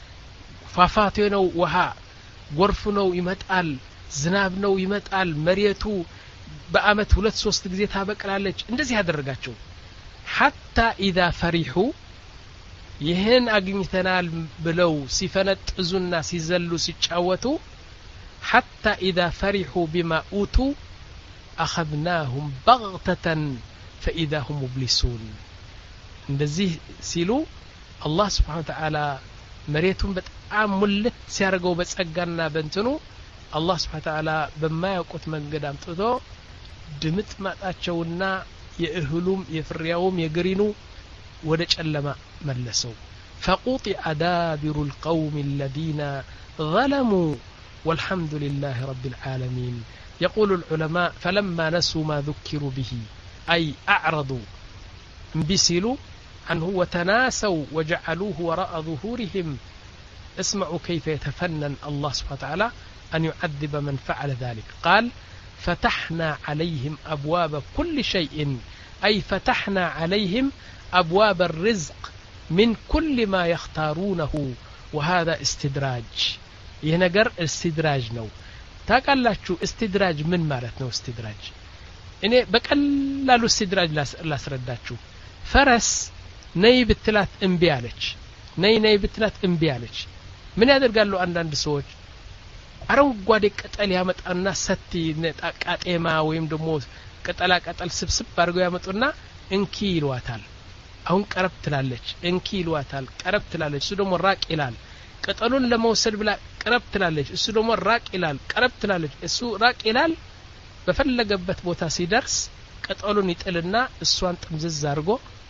ፋፋቴ ነው ውሃ ጎርፍ ነው ይመጣል ዝናብ ነው ይመጣል መሪያቱ በአመት ሁለት ሶስት ጊዜ ታበቅላለች እንደዚህ ያደረጋቸው حتى اذا فرحوا ይሄን አግኝተናል ብለው ሲፈነጥዙና ሲዘሉ ሲጫወቱ حتى اذا فرحوا بما اوتوا اخذناهم بغتة فاذا هم مبلسون እንደዚህ ሲሉ አላህ Subhanahu Wa Ta'ala መሬቱን በጣም ሙልት ሲያርገው በጸጋና በእንትኑ አላህ Subhanahu Wa Ta'ala በማያውቁት መንገድ አምጥቶ ድምጥ ማጣቸውና የእህሉም የፍሪያውም የግሪኑ ወደ ጨለማ መለሰው فقطع دابر القوم الذين ظلموا والحمد لله رب العالمين يقول العلماء فلما نسوا ما ذكروا به أي أعرضوا انبسلوا عنه وتناسوا وجعلوه وراء ظهورهم اسمعوا كيف يتفنن الله سبحانه وتعالى أن يعذب من فعل ذلك قال فتحنا عليهم أبواب كل شيء أي فتحنا عليهم أبواب الرزق من كل ما يختارونه وهذا استدراج ينقر استدراج نو تاقلاتشو استدراج من مالتنا استدراج إني بقلالو استدراج لا سرداتشو فرس ነይ ብትላት እምቢ አለች ነይ ነይ ብትላት እምቢ አለች ምን ያደርጋሉ አንዳንድ ሰዎች አረንጓዴ ቅጠል ያመጣና ሰቲ ቃጤማ ወይም ደግሞ ቅጠላ ቅጠል ስብስብ አድርገው ያመጡና እንኪ ይሏታል አሁን ቀረብ ትላለች እንኪ ይሏታል ቀረብ ትላለች እሱ ደግሞ ራቅ ይላል ቅጠሉን ለመውሰድ ብላ ቀረብ ትላለች እሱ ደግሞ ራቅ ይላል ቀረብ ትላለች እሱ ራቅ ይላል በፈለገበት ቦታ ሲደርስ ቅጠሉን ይጥልና እሷን ጥምዝዝ አድርጎ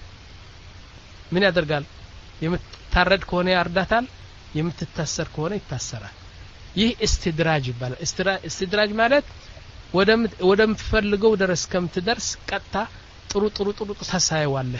ምን ያደርጋል የምትታረድ ከሆነ ያርዳታል የምትታሰር ከሆነ ይታሰራል ይህ استدراج ይባላል استدراج ማለት ወደም ወደምትፈልገው ድረስ ከምትደርስ ቀጣ ጥሩ ጥሩ ጥሩ ተሳሳይዋለህ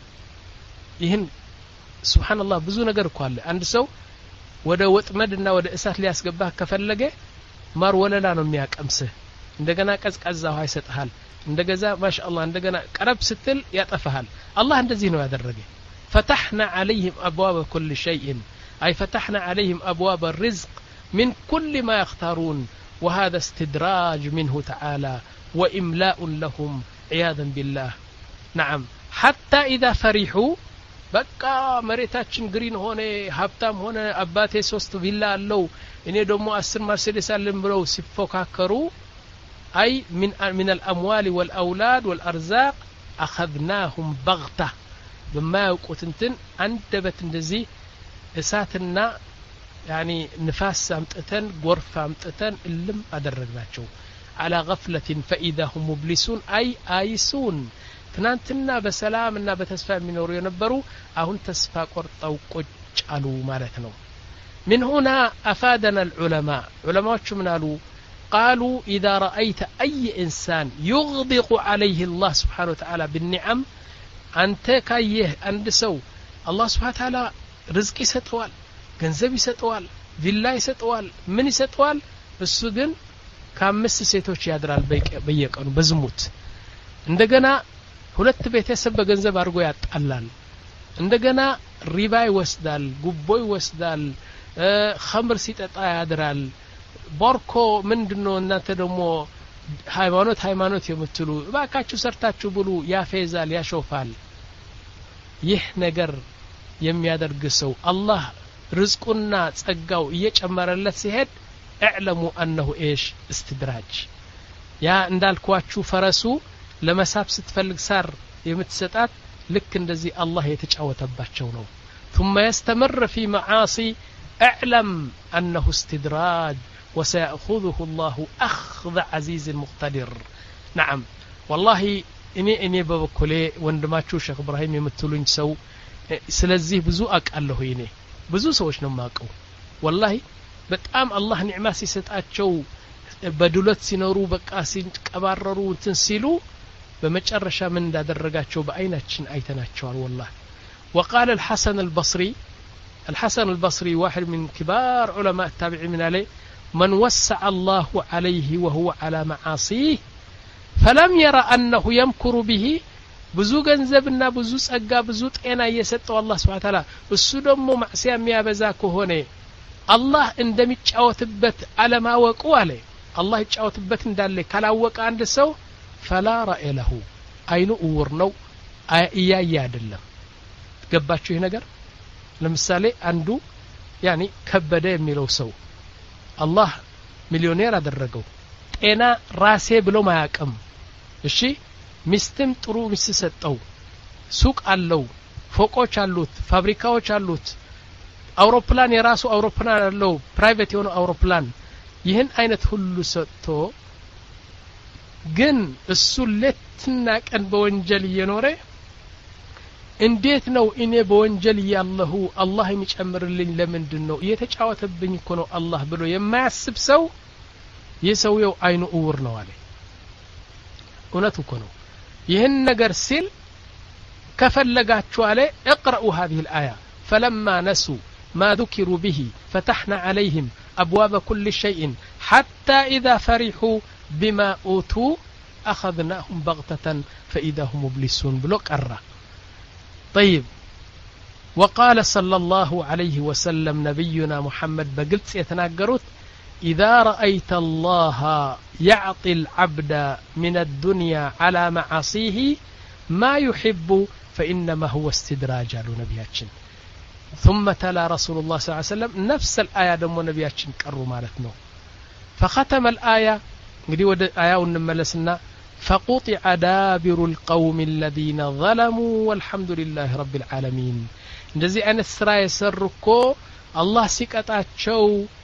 ይህን ሱብሃንአላህ ብዙ ነገር እኮ አለ አንድ ሰው ወደ ወጥመድና ወደ እሳት ሊያስገባህ ከፈለገ ማር ወለላ ነው የሚያቀምስህ እንደገና ቀዝቃዛ ውሃ ይሰጣል እንደገዛ ማሻአላህ እንደገና ቀረብ ስትል ያጠፋሃል አላህ እንደዚህ ነው ያደረገ فتحنا عليهم ابواب كل شيء اي فتحنا عليهم ابواب الرزق من كل ما يختارون وهذا استدراج منه تعالى واملاء لهم عياذا بالله نعم حتى اذا فرحوا بقى مريتاችን ግሪን ሆነ ሀብታም ሆነ አባቴ ሶስት ቪላ አለው እኔ ደግሞ አስር መርሴዲስ አለኝ ብለው ሲፎካከሩ اي من من الاموال والاولاد والارزاق اخذناهم بغته بما يقوت انتن عندبت እንደዚህ እሳትና يعني نفاس امطتن غرف امطتن الم ادرغناچو على غفله فاذا هم مبلسون اي ايسون ትናንትና በሰላምና በተስፋ የሚኖሩ የነበሩ አሁን ተስፋ ቆርጠው ቁጭ አሉ ማለት ነው من هنا افادنا العلماء علماء ምን አሉ قالوا اذا رايت اي انسان يغدق عليه الله سبحانه وتعالى بالنعم انت ካየህ አንድ ሰው الله سبحانه وتعالى رزق ይሰጠዋል ገንዘብ ይሰጠዋል ቪላ ይሰጠዋል ምን ይሰጠዋል እሱ ግን ከአምስት ሴቶች ያድራል በየቀኑ በዝሙት እንደገና ሁለት ቤተሰብ በገንዘብ አድርጎ ያጣላል እንደገና ሪባ ይወስዳል ጉቦ ይወስዳል ኸምር ሲጠጣ ያድራል ቦርኮ ምንድነው እናንተ ደግሞ ሃይማኖት ሃይማኖት የምትሉ ባካችሁ ሰርታችሁ ብሉ ያፌዛል ያሾፋል ይህ ነገር የሚያደርግ ሰው አላህ ርዝቁና ጸጋው እየጨመረለት ሲሄድ اعلموا انه ايش استدراج ያ እንዳልኳችሁ ፈረሱ ለመሳብ ስትፈልግ ሳር የምትሰጣት ልክ እንደዚህ አላህ የተጫወተባቸው ነው ثم يستمر في معاصي اعلم انه استدراج وسيأخذه الله اخذ عزيز مقتدر نعم والله اني اني በበኩሌ ወንድማችሁ ሼክ ኢብራሂም የምትሉኝ ሰው ስለዚህ ብዙ አቃለሁ እኔ ብዙ ሰዎች ነው ማቀው والله በጣም አላህ ኒዕማ ሲሰጣቸው በዱለት ሲኖሩ በቃ ሲቀባረሩ እንትን ሲሉ በመጨረሻ ምን እንዳደረጋቸው በአይናችን አይተናቸዋል والله وقال الحسن البصري الحسن البصري واحد من كبار علماء التابعين من عليه من وسع الله عليه وهو على معاصيه فلم يرى أنه يمكر به ብዙ ገንዘብና ብዙ ጸጋ ብዙ ጤና እየሰጠው አላህ Subhanahu Wa Ta'ala እሱ ደግሞ ማዕሲያ የሚያበዛ ከሆነ አላህ እንደሚጫወትበት አለማወቁ አለ አላህ ይጫወትበት እንዳለ ካላወቀ አንድ ሰው فلا رأي له አይኑ እውር ነው እያየ አይደለም ገባችሁ ይሄ ነገር ለምሳሌ አንዱ ያኒ ከበደ የሚለው ሰው አላህ ሚሊዮኔር አደረገው ጤና ራሴ ብሎ ማያቀም እሺ ሚስትም ጥሩ ሚስት ሰጠው ሱቅ አለው ፎቆች አሉት ፋብሪካዎች አሉት አውሮፕላን የራሱ አውሮፕላን አለው ፕራይቬት የሆነ አውሮፕላን ይህን አይነት ሁሉ ሰጥቶ ግን እሱ ለትና ቀን በወንጀል እየኖረ እንዴት ነው እኔ በወንጀል ያለሁ አላህ የሚጨምርልኝ ለምንድነው እየተጫወተብኝ እኮ ነው አላህ ብሎ የማያስብ ሰው የሰውየው አይኑ እውር ነው አለ እውነቱ እኮ ነው ይህን ነገር ሲል ከፈለጋችሁ አለ اقرأوا هذه الآية فلما نسوا ما ذكروا به فتحنا عليهم أبواب كل شيء حتى إذا فرحوا بما أوتوا أخذناهم بغتة فإذا هم مبلسون بلوك أرى طيب وقال صلى الله عليه وسلم نبينا محمد بقلت يتناقرت إذا رأيت الله يعطي العبد من الدنيا على معاصيه ما يحب فإنما هو استدراج على نبياتنا ثم تلا رسول الله صلى الله عليه وسلم نفس الآية دمو نبياتنا قروا مالتنا فختم الآية እንግዲህ ወደ አያው እንመለስና فقطع دابر القوم الذين ظلموا والحمد لله رب العالمين እንደዚህ አይነት ስራ የሰሩኮ አላህ ሲቀጣቸው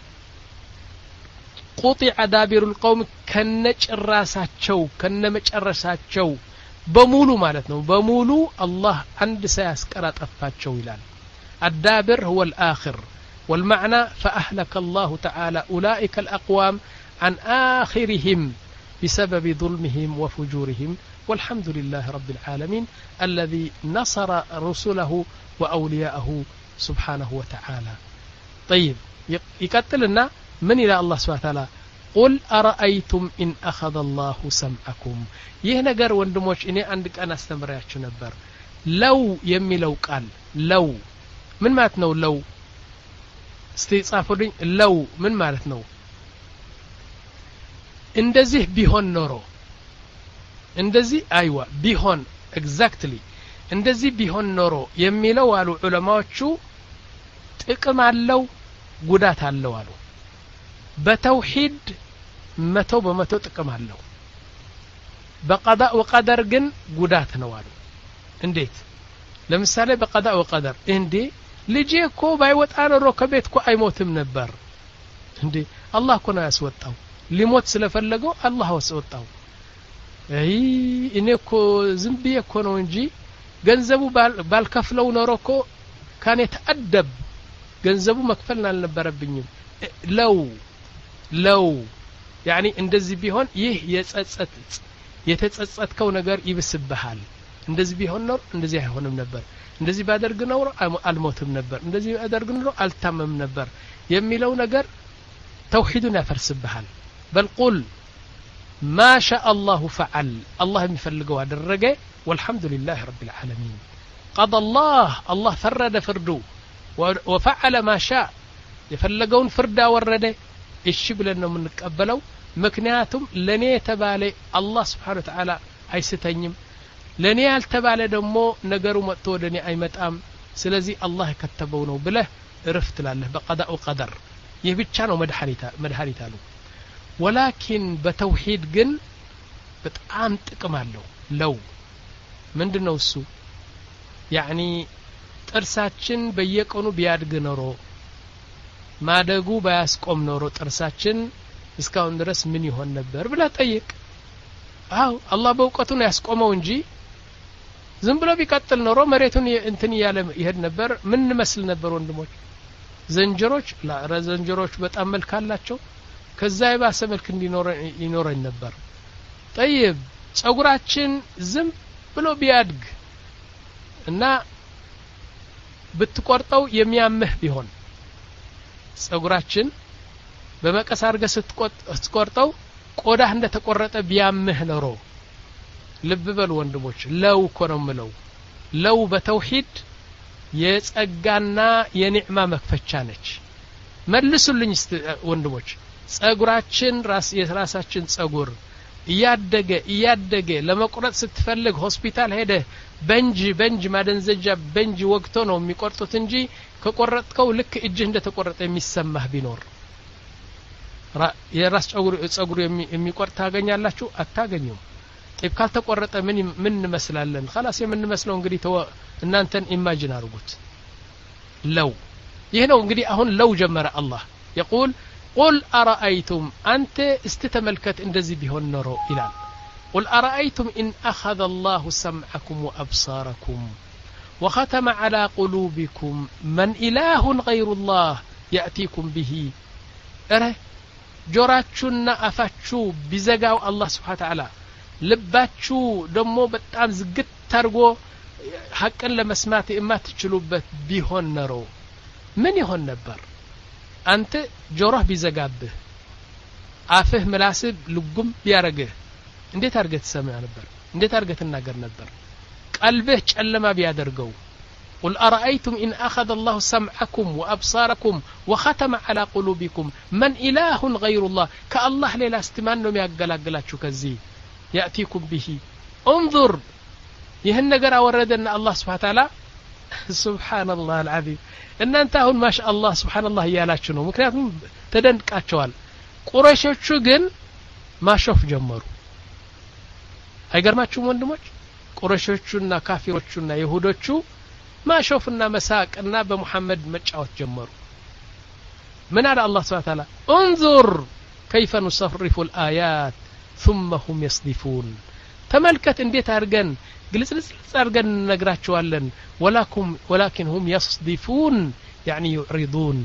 قطع دابر القوم ከነጭራሳቸው ከነመጨረሳቸው በሙሉ ማለት ነው በሙሉ አላህ አንድ ሳያስቀር አጠፋቸው ይላል الدابر هو الآخر والمعنى فأهلك الله تعالى أولئك الأقوام عن آخرهم بسبب ظلمهم وفجورهم والحمد لله رب العالمين الذي نصر رسله وأولياءه سبحانه وتعالى طيب يقتلنا من إلى الله سبحانه وتعالى قل أرأيتم إن أخذ الله سمعكم يهنجر وندموش إني عندك أنا استمريت نبر لو يمي لو قال لو من معناتنو لو استيصافوا لو من معناتنو እንደዚህ ቢሆን ኖሮ እንደዚህ አይዋ ቢሆን ኤግዛክትሊ እንደዚህ ቢሆን ኖሮ የሚለው አሉ ዑለማዎቹ ጥቅም አለው ጉዳት አለው አሉ በተውሂድ መቶ በመቶ ጥቅም አለው በቀዳ ወቀደር ግን ጉዳት ነው አሉ እንዴት ለምሳሌ በቀዳ ወቀደር እንዴ ልጄ እኮ ባይወጣ ኖሮ ከቤት እኮ አይሞትም ነበር እንዴ አላህ እኮ ነው ያስወጣው ሊሞት ስለፈለገው አላህ ወሰወጣው አይ እኔ እኮ ዝም ብዬ እኮ ነው እንጂ ገንዘቡ ባልከፍለው ኖሮ እኮ ካን የተአደብ ገንዘቡ መክፈል አልነበረብኝም ለው ለው يعني እንደዚህ ቢሆን ይህ የጸጸት የተጸጸትከው ነገር ይብስብሃል እንደዚህ ቢሆን ኖር እንደዚህ አይሆንም ነበር እንደዚህ ባደርግ ኖር አልሞትም ነበር እንደዚህ ባደርግ ኖር አልታመም ነበር የሚለው ነገር ተውሂዱን ያፈርስብሃል بل قل ما شاء الله فعل الله يفلقوا هذا والحمد لله رب العالمين قضى الله الله فرد فرده وفعل ما شاء يفلقون فردا ورده الشبل انه من نقبلوا مكنياتهم لني تبالي الله سبحانه وتعالى አይስተኝም ለኔ ያልተባለ ደግሞ ነገሩ መጥቶ ወደኔ አይመጣም ስለዚህ አላህ ከተበው ነው ብለህ እረፍት ላለህ በቀዳኡ ቀደር ይህ ብቻ ነው መድኃኒታ መድኃኒት አሉ ولكن بتوحيد ግን በጣም ጥቅም አለው ለው ምንድነው እሱ يعني ጥርሳችን በየቀኑ ቢያድግ ኖሮ ማደጉ ባያስቆም ኖሮ ጥርሳችን እስካሁን ድረስ ምን ይሆን ነበር ብላ ጠይቅ አው አላህ በእውቀቱ ነው ያስቆመው እንጂ ዝም ብሎ ቢቀጥል ኖሮ መሬቱን እንትን ያለ ይሄድ ነበር ምን መስል ነበር ወንድሞች ዘንጀሮች ላ ዘንጀሮች በጣም መልክ አላቸው ከዛ ይባሰ መልክ እንዲኖር ይኖረኝ ነበር طيب ጸጉራችን ዝም ብሎ ቢያድግ እና ብትቆርጠው የሚያምህ ቢሆን ጸጉራችን በመቀስ አርገ ስትቆርጠው ቆዳህ እንደ ተቆረጠ ቢያምህ ኖሮ ልብ በል ወንድሞች ለው ኮረምለው ለው በተውሂድ የጸጋና የኒዕማ መክፈቻ ነች መልሱልኝ ወንድሞች ጸጉራችን ራስ የራሳችን ጸጉር እያደገ እያደገ ለመቆረጥ ስትፈልግ ሆስፒታል ሄደ በንጂ በንጂ ማደንዘጃ በንጂ ወቅቶ ነው የሚቆርጡት እንጂ ከቆረጥከው ልክ እጅህ እንደ ተቆረጠ የሚሰማህ ቢኖር የራስ ጸጉር ጸጉር የሚቆርጥ ታገኛላችሁ አታገኙም طيب ካልተቆረጠ ምን ምን መስላለን خلاص የምንመስለው እንግዲህ እናንተን ኢማጂን አርጉት ለው ይሄ ነው እንግዲህ አሁን ለው ጀመረ አላህ يقول قل أرأيتم أنت استتملكت اندزي بهن نرو إلى قل أرأيتم إن أخذ الله سمعكم وأبصاركم وختم على قلوبكم من إله غير الله يأتيكم به أره جوراتشونا أفتشو بزقاو الله سبحانه وتعالى لباتشو دمو بتعام زقت ترغو حقا لمسمات إما تشلوبت بهن نرو من يهن نبر አንተ ጆሮህ ቢዘጋብህ አፍህ ምላስህ ልጉም ቢያረግህ እንዴት አርገህ ትሰማ ነበር እንዴት አርገህ ትናገር ነበር ቀልብህ ጨለማ ቢያደርገው قل أرأيتم إن أخذ الله سمعكم وأبصاركم وختم على قلوبكم من إله غير الله كالله لا استمان نم يغلاغلاچو كزي يأتيكم به انظر ይህን ነገር አወረደና አላህ Subhanahu Ta'ala ሱብሃንአላህ አልዓዚም እናንተ አሁን ማሻአላህ ሱብሃንአላህ እያላችሁ ነው ምክንያቱም ተደንቃቸዋል ቁረይሾቹ ግን ማሾፍ ጀመሩ አይገርማችሁም ወንድሞች ቁረይሾቹና ካፊሮቹና ይሁዶቹ ማሾፍና መሳቅና በመሐመድ መጫወት ጀመሩ ምን አለ አላህ Subhanahu Ta'ala انظر كيف نصرف الآيات ثم هم يصدفون ተመልከት እንዴት አርገን ግልጽልጽ አርገን ነግራቸዋለን ወላኩም ولكن هم يصدفون يعني يعرضون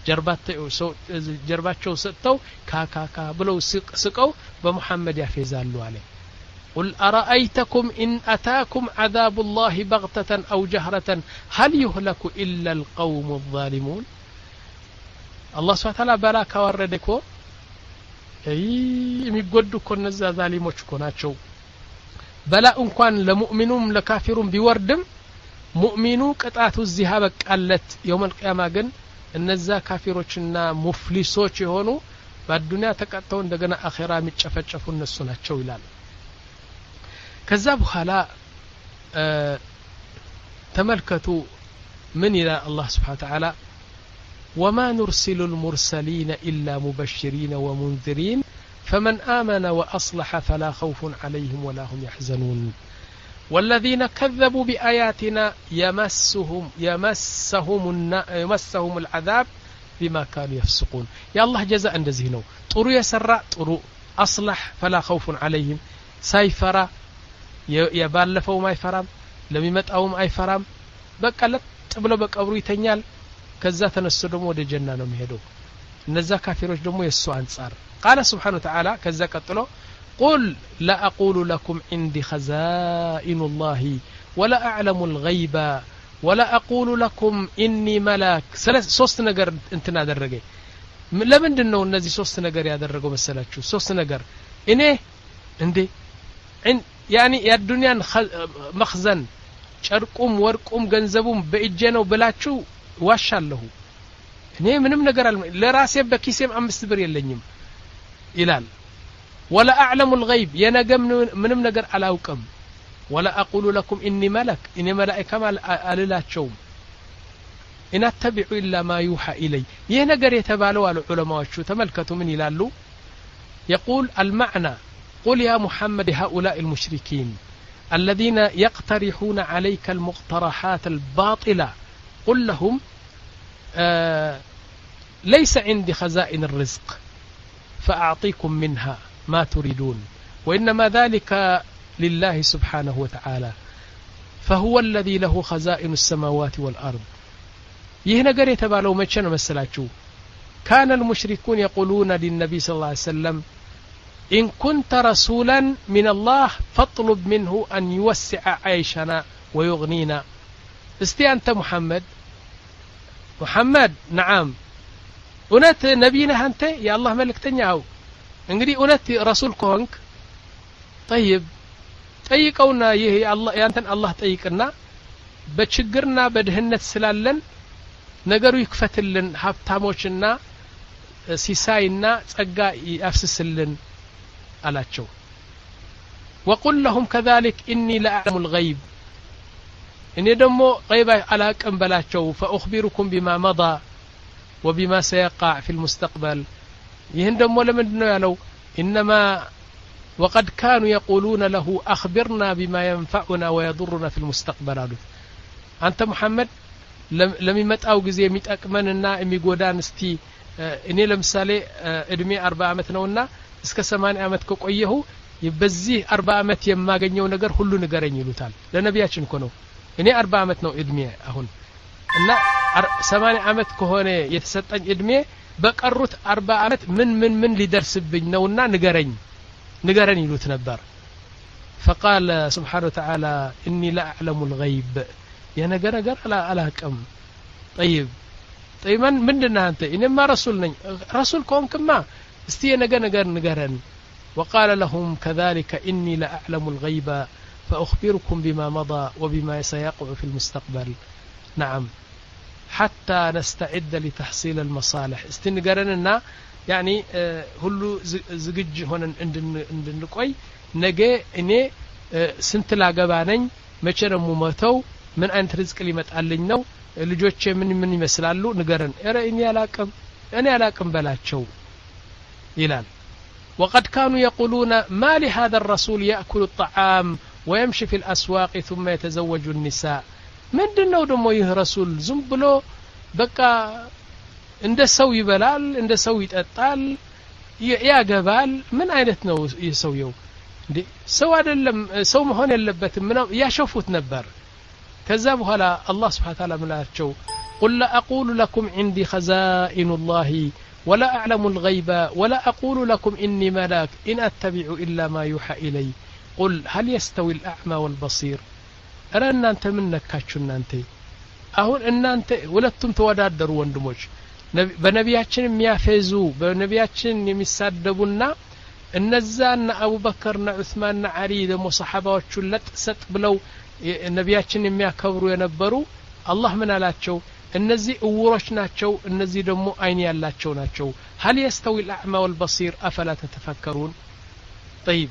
ጀርባቸው ሰጥተው ካካካ ብለው ስቀው በመሐመድ ያፈዛሉ አለ قل أرأيتكم إن أتاكم عذاب الله بغتة أو جهرة هل يهلك إلا القوم الظالمون الله سبحانه وتعالى بلاك وردكو أي የሚጎዱ እነዛ ዛሊሞች እኮ ናቸው በላ እንኳን ለሙእሚኑም ለካፊሩም ቢወርድም ሙእሚኑ ቅጣቱ እዚህ በቃለት يوم القيامة ግን እነዛ ካፊሮችና ሙፍሊሶች የሆኑ በአዱንያ ተቀጣው እንደገና አኺራ የሚጨፈጨፉ እነሱ ናቸው ይላል ከዛ በኋላ ተመልከቱ ምን ይላል አላህ Subhanahu Ta'ala وما نرسل المرسلين إلا مبشرين ومنذرين فمن آمن وأصلح فلا خوف عليهم ولا هم يحزنون والذين كذبوا بآياتنا يمسهم يمسهم يمسهم العذاب بما كانوا يفسقون يا الله جزاء እንደዚህ ነው ጥሩ የሰራ ጥሩ أصلح فلا خوف عليهم ሳይፈራ የባለፈው ማይፈራም ለሚመጣውም አይፈራም በቃ ለጥ ብሎ በቀብሩ ይተኛል ከዛ ተነስቶ ደግሞ ወደ ጀና ነው የሚሄደው እነዛ ካፊሮች ደግሞ የሱ አንጻር قال سبحانه وتعالى كذا قتلوا قل لا أقول لكم عندي خزائن الله ولا أعلم الغيب ولا أقول لكم إني ملاك ሶስት ነገር እንትና አደረገ ለምንድነው እነዚህ ሶስት ነገር ያደረገው መሰላችሁ ሶስት ነገር እኔ እንዴ يعني يا الدنيا مخزن ጨርቁም ወርቁም ገንዘቡም በእጄ ነው ብላችሁ ዋሻለሁ እኔ ምንም ነገር ለራሴ በኪሴም አምስት ብር የለኝም ይላል ولا أعلم الغيب ينجم منم نجر على أوكم ولا أقول لكم إني ملك إني ملائكة ما أللاتشوم إن أتبع إلا ما يوحى إلي ينجر يتبالوا على العلماء شو تملكتوا من يلالو يقول المعنى قل يا محمد هؤلاء المشركين الذين يقترحون عليك المقترحات الباطلة قل لهم آه ليس عندي خزائن الرزق فأعطيكم منها ما تريدون وإنما ذلك لله سبحانه وتعالى فهو الذي له خزائن السماوات والأرض يهنا قرية تبالو مجشنا مسلاتشو كان المشركون يقولون للنبي صلى الله عليه وسلم إن كنت رسولا من الله فاطلب منه أن يوسع عيشنا ويغنينا استي أنت محمد محمد نعم እውነት ነብይ ነህ አንተ የአላህ መልእክተኛው እንግዲህ እውነት ረሱል ኮንክ طيب ጠይቀውና ይሄ አላህ ያንተን አላህ ጠይቅና በችግርና በድህነት ስላለን ነገሩ ይክፈትልን ሀብታሞችና ሲሳይና ጸጋ ያፍስስልን አላቸው وقل لهم كذلك إني لا أعلم الغيب إني دمو غيب على كم بلاچو فأخبركم بما مضى وبما سيقع في المستقبل يهندم ولا مدنو يالو إنما وقد كانوا يقولون له أخبرنا بما ينفعنا ويضرنا في المستقبل أنت محمد لم يمتأو جزي متأكمننا يميقودان استي إني لمسالي إدمي أربع عمت نونا اسك سمان عمت كوكويه يبزيه أربع عمت يما جنيو نجر كله نجرين يلوتال لنبياتشن كنو إني أربع عمت نو إدمي أهون እና ሰማንያ አመት ከሆነ የተሰጠኝ እድሜ በቀሩት አርባ አመት ምን ምን ምን ሊደርስብኝ ነውና ንገረኝ ንገረኝ ይሉት ነበር فقال سبحانه وتعالى إني لا أعلم الغيب يا نجر نجر على على كم طيب طيب من مننا أنت إنما رسول نج رسول كون كما استي نجر نجر نجرن وقال لهم كذلك إني لا أعلم الغيب فأخبركم بما مضى وبما سيقع في المستقبل نعم حتى نستعد لتحصيل المصالح استنقرننا يعني هلو زجج هون عندن عندن قوي نجى إني سنت لاجبانين መቼ ነው የምሞተው ምን አይነት ርዝቅ ሊመጣልኝ ነው ልጆቼ ምን ምን ይመስላሉ ንገረን እረ እኔ አላቅም እኔ አላቅም በላቸው ይላል وقد كانوا يقولون ما لهذا الرسول يأكل الطعام ويمشي في الأسواق ثم يتزوج النساء ምንድነው ደሞ ይህ ረሱል ዝም ብሎ በቃ እንደ ሰው ይበላል እንደ ሰው ይጠጣል ያገባል ምን አይነት ነው ይህ ሰውየው እንዴ ሰው አይደለም ሰው መሆን የለበትም ምናው ያሸፉት ነበር ከዛ በኋላ አላህ Subhanahu Wa Ta'ala ምላቸው قل لا أقول لكم عندي خزائن الله ولا أعلم الغيب ولا أقول لكم إني ملاك إن أتبع إلا ما يوحى إلي قل هل يستوي الأعمى والبصير أرى أن أنت منك كاتشون أنت أهون أن أنت ولدتم توادر وندموش بنبياتشن የሚያፈዙ በነቢያችን የሚሳደቡና እነዛና አቡበከርና ዑስማንና አሊ ደሞ ሰሃባዎቹ ለጥሰጥ ብለው ነቢያችን የሚያከብሩ የነበሩ አላህ ምን አላቸው እነዚህ እውሮች ናቸው እነዚህ ደሞ አይን ያላቸው ናቸው هل يستوي الأعمى والبصير أفلا تتفكرون طيب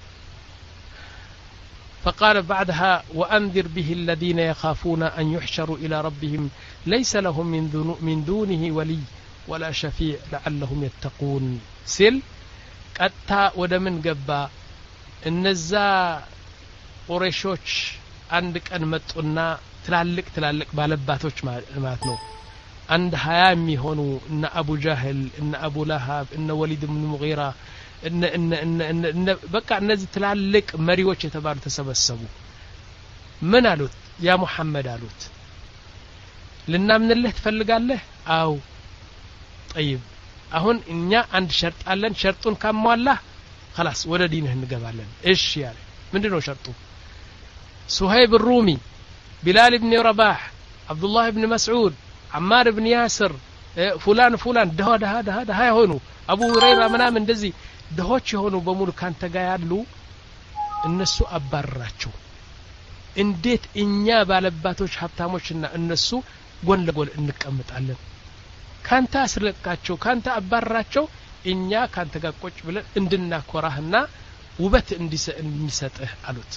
فقال بعدها وأنذر به الذين يخافون أن يحشروا إلى ربهم ليس لهم من, من دونه ولي ولا شفيع لعلهم يتقون سل قطا ودمن قبا النزا قريشوش عندك أن متقنا تلالك تلالك بالباتوش مات نو عند هيامي هونو إن أبو جهل إن أبو لهب إن وليد بن مغيرة إن إن إن إن, إن بقى نزل تلالك مريوش يتبار تسبسبو من قالوت يا محمد قالوت لنا من الله تفلق الله أو طيب أهون إنيا عند شرط قالن شرطون كم والله خلاص ولا دينه نقبلن إيش يعني من دينه شرطه سهيب الرومي بلال بن رباح عبد الله بن مسعود عمار بن ياسر فلان فلان ده ده ده ده هاي هونو أبو هريرة منا من دزي دهوش هونو بمول كان تجايلو النسو أبرراتشو انديت إنيا بالباتوش حبتاموشنا النسو قول لقول إنك أمت علم كان تاسرقاتشو كان تأبرراتشو إنيا كان تجاكوش بلن اندنا كوراهنا وبت انديس انديسته علوت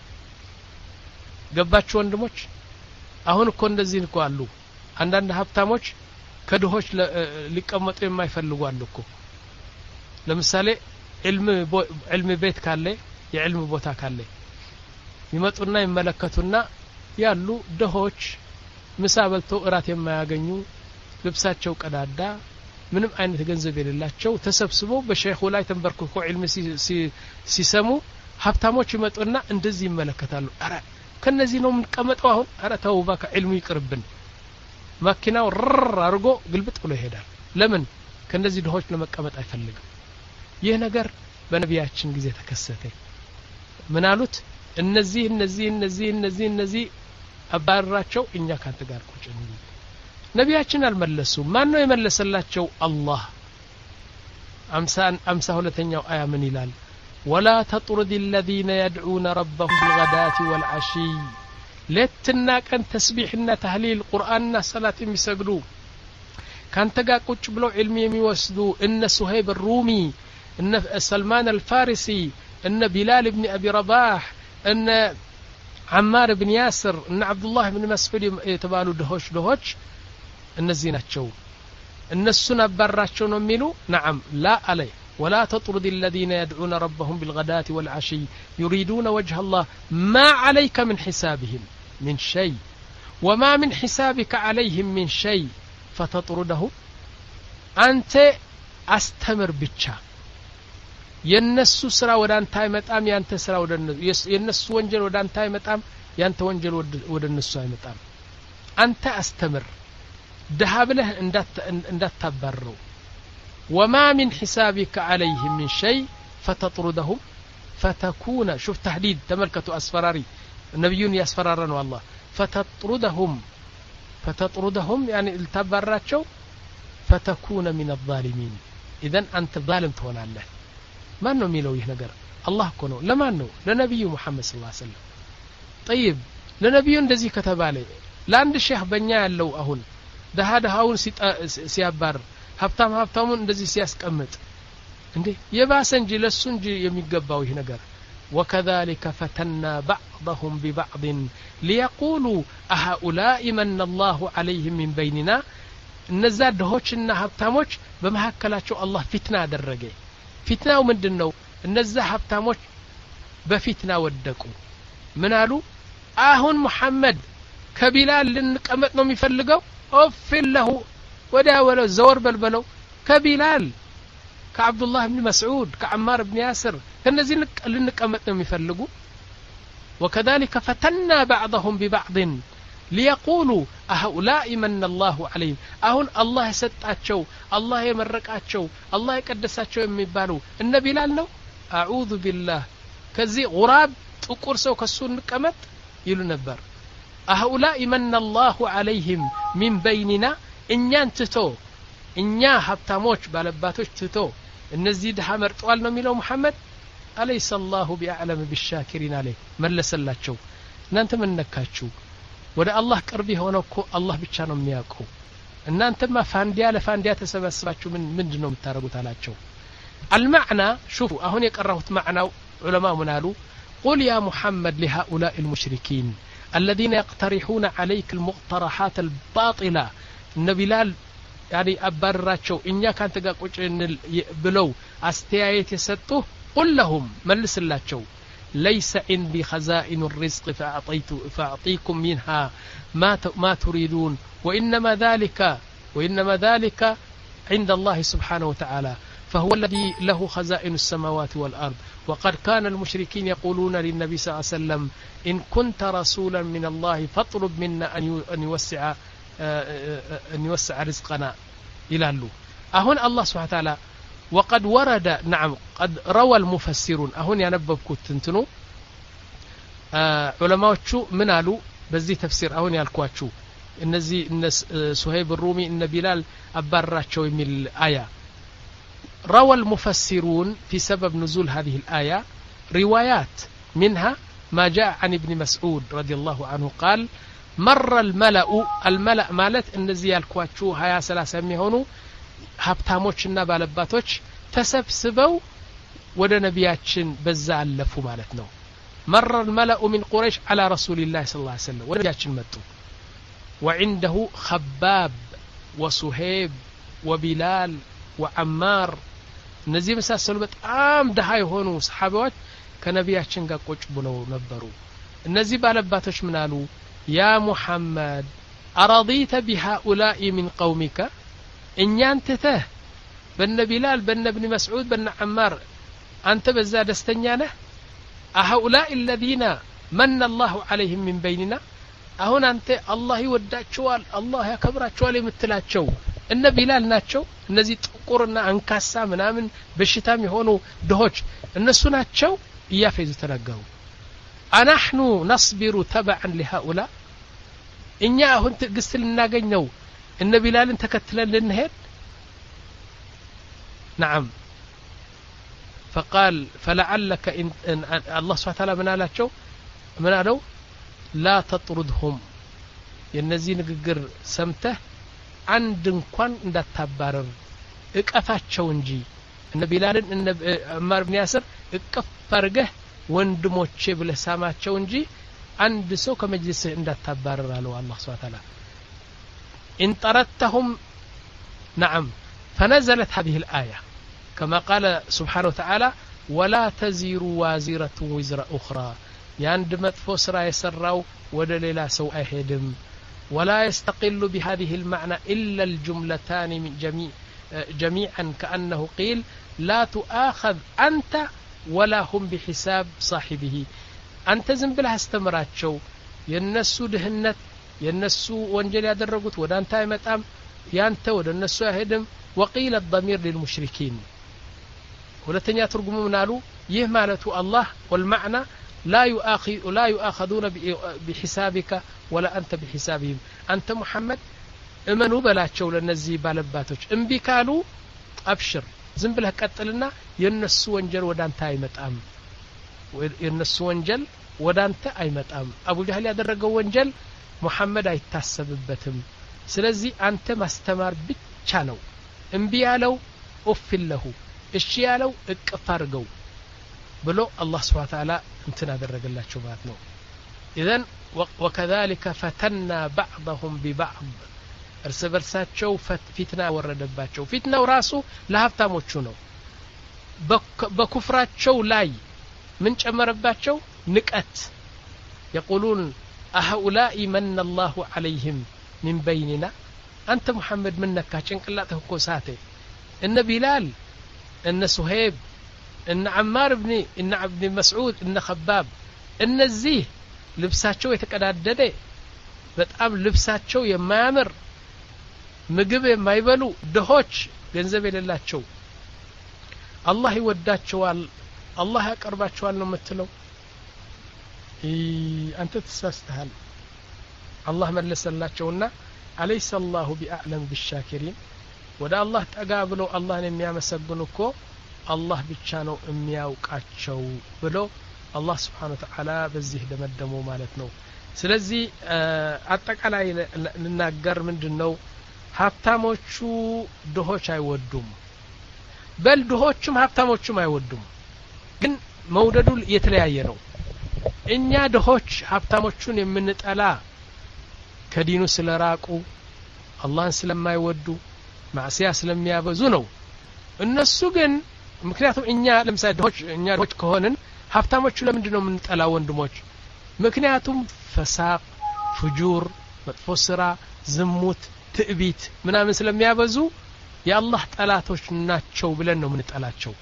ገባችሁ ወንድሞች አሁን እኮ እንደዚህ እንኳን አሉ አንዳንድ ሀብታሞች ከድሆች ሊቀመጡ የማይፈልጉ አሉ እኮ ለምሳሌ علم علم ቤት ካለ የዕልም ቦታ ካለ ይመጡና ይመለከቱና ያሉ ድሆች ምሳ በልተው እራት የማያገኙ ልብሳቸው ቀዳዳ ምንም አይነት ገንዘብ የሌላቸው ተሰብስበው በሼኹ ላይ ተንበርክኮ علم ሲሰሙ ሀብታሞች ይመጡና እንደዚህ ይመለከታሉ አረ ከነዚህ ነው ምን ቀመጠው አሁን አረ ተውባ ከዕልሙ ይቅርብን ማኪናው ረር አርጎ ግልብጥ ብሎ ይሄዳል ለምን ከነዚህ ድሆች ለመቀመጥ አይፈልግም ይህ ነገር በነቢያችን ጊዜ ተከሰተ ምን አሉት እነዚህ እነዚህ እነዚህ እነዚህ እነዚህ አባራቸው እኛ ካንተ ጋር ቁጭ እንዴ ነቢያችን አልመለሱ ማን ነው የመለሰላቸው አላህ አምሳ ሁለተኛው አያ ምን ይላል ولا تطرد الذين يدعون ربهم بالغداة والعشي لتنا كان تسبيحنا تهليل القرآن صلاة يسجدوا كان تجا قوش بلو علم يميوسدوا إن سهيب الرومي إن سلمان الفارسي إن بلال بن أبي رباح إن عمار بن ياسر إن عبد الله بن مسعود يتبالوا دهوش دهوش إن الزينة شو إن السنة براشون ميلو نعم لا عليه ولا تطرد الذين يدعون ربهم بالغداة والعشي يريدون وجه الله ما عليك من حسابهم من شيء وما من حسابك عليهم من شيء فتطردهم أنت أستمر بتشا ينسو سرا ودان تاي متام يانت سرا ودان ينسو وانجل ودان تاي متام يانت وانجل ودان نسو اي متام أنت أستمر دهابله اندات تبرو وما من حسابك عليهم من شيء فتطردهم فتكون شوف تحديد تملكة أسفراري النبيون يسفرارن والله فتطردهم فتطردهم يعني التبراتشو فتكون من الظالمين إذن أنت ظالم تون الله ما أنه ميلو يهنقر الله كونه لما أنه لنبي محمد صلى الله عليه وسلم طيب لنبيون دزي كتبالي لأن الشيخ بنيا اللو أهون ده هذا هاون سيابار ሀብታም ሀብታሙን እንደዚህ ሲያስቀምጥ እንዴ የባሰ እንጂ ለሱ እንጂ የሚገባው ይሄ ነገር وكذلك فتنا بعضهم ببعض ليقولوا أهؤلاء من الله عليهم من بيننا እነዛ ድሆችና ሀብታሞች በመሐከላቸው አላህ ፊትና አደረገ ፊትናው ምንድነው እነዛ ሀብታሞች በፊትና ወደቁ ምን አሉ አሁን መሐመድ ከቢላል ልንቀመጥ ነው የሚፈልገው ኦፍለሁ ወዳ ወለ ዘወር በልበለው ከቢላል ከአብዱላህ ኢብኑ መስዑድ ከአማር ኢብኑ ያስር ከነዚህ ልንቀመጥ ነው የሚፈልጉ وكذلك فتنا بعضهم ببعض ليقولوا أهؤلاء من الله عليهم أهون الله يسطاچو الله يمرقاچو الله يقدساچو የሚባሉ እነ ቢላል ነው أعوذ بالله ከዚህ غراب ጥቁር ሰው ከሱ እንቀመጥ ይሉ ነበር أهؤلاء من الله عليهم من بيننا እኛን ትቶ እኛ ሀብታሞች ባለባቶች ትቶ እነዚህ ድሃ መርጠዋል ነው የሚለው መሐመድ أليس الله بأعلم بالشاكرين عليه መለሰላቸው እናንተ ምን ነካችሁ ወደ አላህ ቅርብ ሆነው እኮ አላህ ብቻ ነው የሚያውቀው እናንተማ ፋንዲያ ለፋንዲያ ተሰበስባችሁ ምን ምንድነው የምታረጉት አላቸው المعنى شوفوا አሁን የቀራሁት ማዕናው ዑለማው ምን አሉ قل يا محمد لهؤلاء المشركين الذين يقترحون عليك المقترحات الباطلة النبلال يعني أبرراتشو إنيا كانت قاقوش بلو أستيايت يسطوه قل لهم ملس اللاتشو ليس عندي خزائن الرزق فأعطيت فأعطيكم منها ما ما تريدون وإنما ذلك وإنما ذلك عند الله سبحانه وتعالى فهو الذي له خزائن السماوات والأرض وقد كان المشركين يقولون للنبي صلى الله عليه وسلم إن كنت رسولا من الله فاطلب منا أن يوسع أن يوسع رزقنا إلى له أهون الله سبحانه وتعالى وقد ورد نعم قد روى المفسرون أهون ينببكو تنتنو علماء شو منالو بزي تفسير أهون يالكواتشو النزي الناس سهيب الرومي إن بلال أبرراتشو من الآية روى المفسرون في سبب نزول هذه الآية روايات منها ما جاء عن ابن مسعود رضي الله عنه قال مر الملأ الملأ مالت النزي يالكواتشو هيا سلاسة ميهونو ሀብታሞችና ባለባቶች ተሰብስበው ወደ ነቢያችን በዛ አለፉ ማለት ነው مر الملأ من قريش على رسول الله صلى الله عليه وسلم ወነቢያችን መጡ وعنده خباب وسهيب وبلال وعمار እነዚህ መሳሰሉ በጣም ደሃ የሆኑ ሰሃባዎች ከነቢያችን ጋር ቁጭ ብለው ነበሩ እነዚህ ባለባቶች ምን አሉ يا محمد أرضيت بهؤلاء من قومك እኛን ትተህ በነ ቢላል በነ ኢብኑ መስዑድ በነ አማር አንተ በዛ ደስተኛ ነህ أهؤلاء الذين من الله عليهم من بيننا አሁን አንተ አላህ ይወዳቸዋል አላህ ያከብራቸዋል የምትላቸው እነ ቢላል ናቸው እነዚህ ጥቁርና አንካሳ ምናምን በሽታም የሆኑ ድሆች እነሱ ናቸው እያፈዙ ተናገሩ أنحن نصبر تبعا لهؤلاء እኛ አሁን ትግስት ልናገኘው እነ ቢላልን ተከትለን ልንሄድ نعم فقال فلعلك إن الله سبحانه وتعالى من አላቸው من አለው لا تطردهم የነዚህ ንግግር ሰምተህ አንድ እንኳን እንዳታባረር እቀፋቸው እንጂ እነ ቢላልን እነ አማር ኢብኑ ያስር እቀፍ አርገህ ወንድሞቼ ብለህ ሳማቸው እንጂ አንድ ሰው ከመጅልስህ እንዳታባረር አለው አላህ Subhanahu Wa Ta'ala إن طردتهم نعم فنزلت هذه الآية كما قال سبحانه وتعالى ولا تزير وازرة وزر أخرى ياند مطفو سرا يسراو ودا ليلا سو ايهدم ولا يستقل بهذه المعنى إلا الجملتان من جميع جميعا كأنه قيل لا تؤاخذ أنت ولا هم بحساب صاحبه أنت زنبلها استمراتشو ينسو دهنت ينسو وانجل يدرقوت ودا انت يمتام يانت ودا النسو يهدم وقيل الضمير للمشركين ولتنيا ترجموا منالو يه مالته الله والمعنى لا يؤاخذ لا يؤاخذون بحسابك ولا أنت بحسابهم أنت محمد امنوا بلاچو لنزي بالباتوች እምቢ ካሉ አብሽር ዝም ብለህ ቀጥልና የነሱ ወንጀል ወዳንተ አይመጣም የነሱ ወንጀል ወዳንተ አይመጣም አቡ ጀህል ያደረገው ወንጀል ሙሐመድ አይታሰብበትም ስለዚህ አንተ ማስተማር ብቻ ነው እምቢ ያለው ኡፍለሁ እሺ ያለው እቅፍ አርገው ብሎ አላህ Subhanahu Wa Ta'ala እንትን አደረገላቸው ማለት ነው اذا وكذلك فتنا بعضهم ببعض እርስ በርሳቸው ፊትና ወረደባቸው ፊትናው ራሱ ለሀብታሞቹ ነው በኩፍራቸው ላይ ምን ጨመረባቸው ንቀት يقولون اهؤلاء من الله عليهم من بيننا انت محمد منك ጭንቅላትህ እኮ ሳተ እነ ቢላል እነ ሱሄብ እነ عمار ابن እነ عبد مسعود እነ خباب እነዚህ ልብሳቸው የተቀዳደደ በጣም ልብሳቸው የማያምር ምግብ የማይበሉ ደሆች ገንዘብ የሌላቸው አላህ ይወዳቸዋል አላህ ያቀርባቸዋል ነው የምትለው አንተ ተሳስተሃል አላህ መለሰላቸውና አለይሰ الله بأعلم بالشاكرين ወደ አላህ ጠጋ ብለው አላህን የሚያመሰግኑ እኮ አላህ ብቻ ነው የሚያውቃቸው ብሎ አላህ Subhanahu Wa Ta'ala በዚህ ደመደመው ማለት ነው ስለዚህ አጠቃላይ ልናገር ምንድነው ሀብታሞቹ ድሆች አይወዱም በል ድሆችም ሀብታሞችም አይወዱም ግን መውደዱ የተለያየ ነው እኛ ድሆች ሀብታሞቹን የምንጠላ ከዲኑ ስለራቁ አላህን ስለማይወዱ ማዕሲያ ስለሚያበዙ ነው እነሱ ግን ምክንያቱም እኛ ለምሳሌ ድሆች እኛ ድሆች ከሆነን ሀብታሞቹ ለምንድነው የምንጠላ ወንድሞች ምክንያቱም ፈሳቅ ፍጁር መጥፎ ስራ ዝሙት ትዕቢት ምናምን ስለሚያበዙ የአላህ ጠላቶች ናቸው ብለን ነው የምንጠላቸው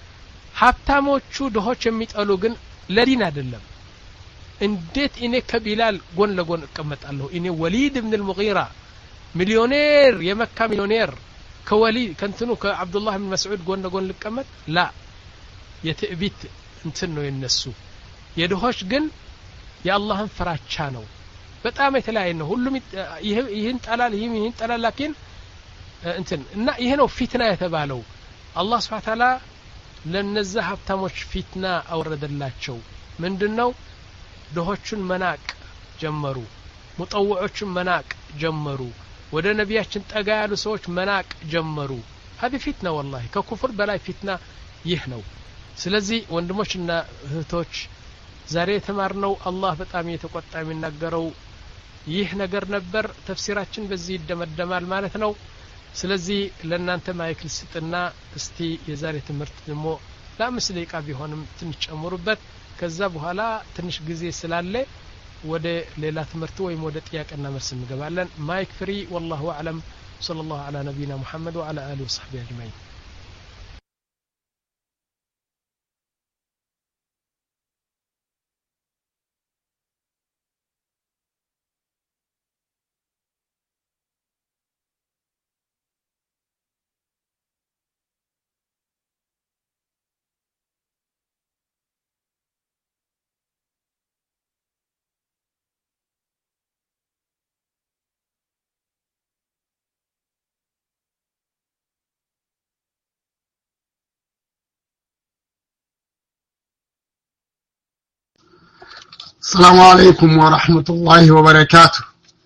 ሀብታሞቹ ድሆች የሚጠሉ ግን ለዲን አይደለም እንዴት እኔ ከቢላል ጎን ለጎን እቀመጣለሁ እኔ ወሊድ ኢብኑ አልሙጊራ ሚሊዮኔር የመካ ሚሊዮኔር ከወሊድ ከንትኑ ከአብዱላህ ኢብኑ መስዑድ ጎን ለጎን ልቀመጥ ላ የትዕቢት እንትን ነው የነሱ የድሆች ግን የአላህን ፍራቻ ነው በጣም የተለያየ ነው ሁሉም ይሄን ጠላል ይሄን ጠላል ላኪን እንትን እና ይሄ ነው ፊትና የተባለው አላህ Subhanahu Wa Ta'ala ለነዛ ሀብታሞች ፊትና አወረደላቸው ምንድነው ድሆችን መናቅ ጀመሩ ሙጠውዖችን መናቅ ጀመሩ ወደ ነቢያችን ጠጋ ያሉ ሰዎች መናቅ ጀመሩ هذه فتنه والله ከኩፍር በላይ ፊትና ይህ ነው ስለዚህ ወንድሞችና እህቶች ዛሬ ተማርነው አላህ በጣም የተቆጣ የሚናገረው ይህ ነገር ነበር ተፍሲራችን በዚህ ይደመደማል ማለት ነው ስለዚህ ለእናንተ ማይክል ስጥና እስቲ የዛሬ ትምህርት ደግሞ ለአምስት ደቂቃ ቢሆንም ትንሽ ጨምሩበት ከዛ በኋላ ትንሽ ጊዜ ስላለ ወደ ሌላ ትምህርት ወይም ወደ ጥያቄና መልስ እንገባለን ማይክ ፍሪ والله اعلم صلى الله على نبينا محمد وعلى اله وصحبه اجمعين السلام عليكم ورحمة الله وبركاته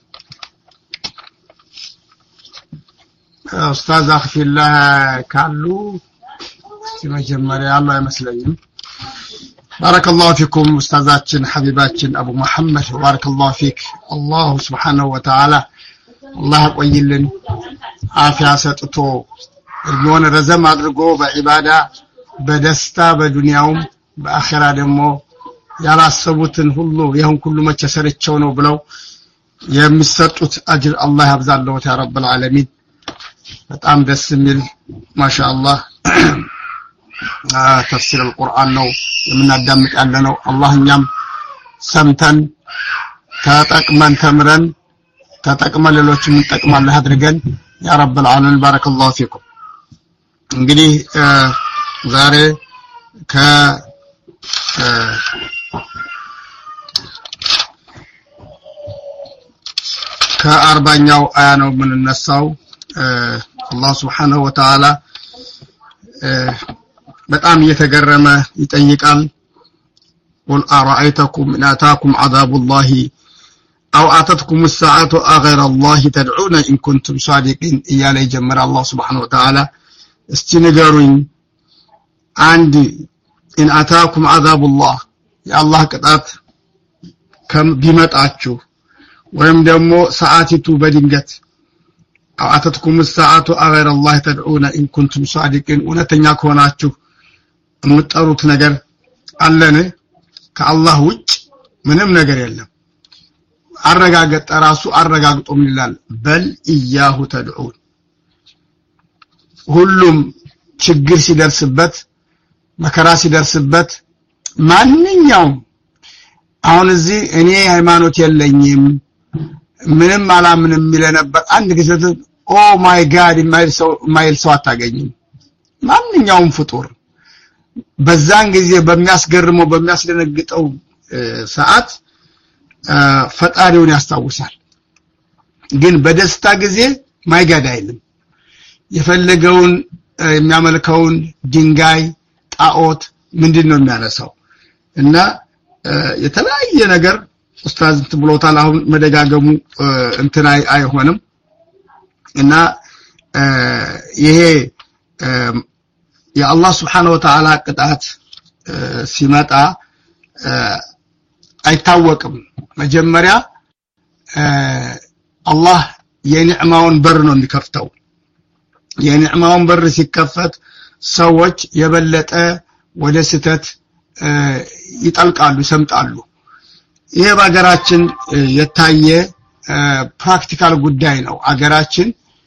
أستاذ أخي الله كالو استمجمري الله يمسلين بارك الله فيكم أستاذاتنا حبيباتنا أبو محمد بارك الله فيك الله سبحانه وتعالى الله يقويلن عافية ستطو المون رزم أدرقو بعبادة بدستا بدنياهم بآخرة دمو ያላሰቡትን ሁሉ ይሁን ሁሉ መቸሰረቸው ነው ብለው የሚሰጡት አጅር አላህ ያብዛለው ያ ረብል ዓለሚን በጣም ደስ የሚል ማሻአላህ ተፍሲር القرآن ነው የምናዳምጥ ያለነው አላህኛም ሰምተን ተጠቅመን ተምረን ተጠቅመን ሌሎችም እንጠቅማለን አድርገን ያ ረብል ዓለሚን ባረከላሁ ፊኩም እንግዲህ ዛሬ ከ ከአርባኛው አያ ነው የምንነሳው አላህ Subhanahu Wa Ta'ala በጣም እየተገረመ ይጠይቃል قل أرأيتكم إن أتاكم عذاب الله أو أتتكم الساعة أغير الله تدعون إن كنتم صادقين إيالي جمر الله سبحانه وتعالى استنقرون عندي ኢን አታኩም አዛቡላህ የአላህ ቅጣት ከም ቢመጣችሁ ወይም ደግሞ ሰዓቲቱ በድንገት አተትኩም ሰዓቱ አገረ አላህ ተድዑና ኢን ኩንቱም ሷዲቂን እውነተኛ ከሆናችሁ የምትጠሩት ነገር አለን ከአላህ ውጭ ምንም ነገር የለም አረጋገጠ ራሱ አረጋግጦም ይላል በል ኢያሁ ተድዑን ሁሉም ችግር ሲደርስበት መከራ ሲደርስበት ማንኛውም አሁን እዚህ እኔ ሃይማኖት የለኝም ምንም አላምንም ይለነበር አንድ ጊዜ ኦ ማይ ጋድ ማይል ሰው ማይል ሰው አታገኝም ማንኛውም ፍጡር በዛን ጊዜ በሚያስገርመው በሚያስደነግጠው ሰዓት ፈጣሪውን ያስታውሳል ግን በደስታ ጊዜ ማይ ጋድ አይልም የፈለገውን የሚያመልከውን ድንጋይ ጣዖት ምንድነው የሚያነሳው እና የተለያየ ነገር ኡስታዝ ብሎታል አሁን መደጋገሙ እንትን አይሆንም እና ይሄ የአላህ Subhanahu Wa Ta'ala ቅጣት ሲመጣ አይታወቅም መጀመሪያ አላህ የኒዕማውን በር ነው የሚከፍተው የኒዕማውን በር ሲከፈት ሰዎች የበለጠ ወደ ስተት ይጣልቃሉ ይሰምጣሉ ይሄ በአገራችን የታየ ፕራክቲካል ጉዳይ ነው አገራችን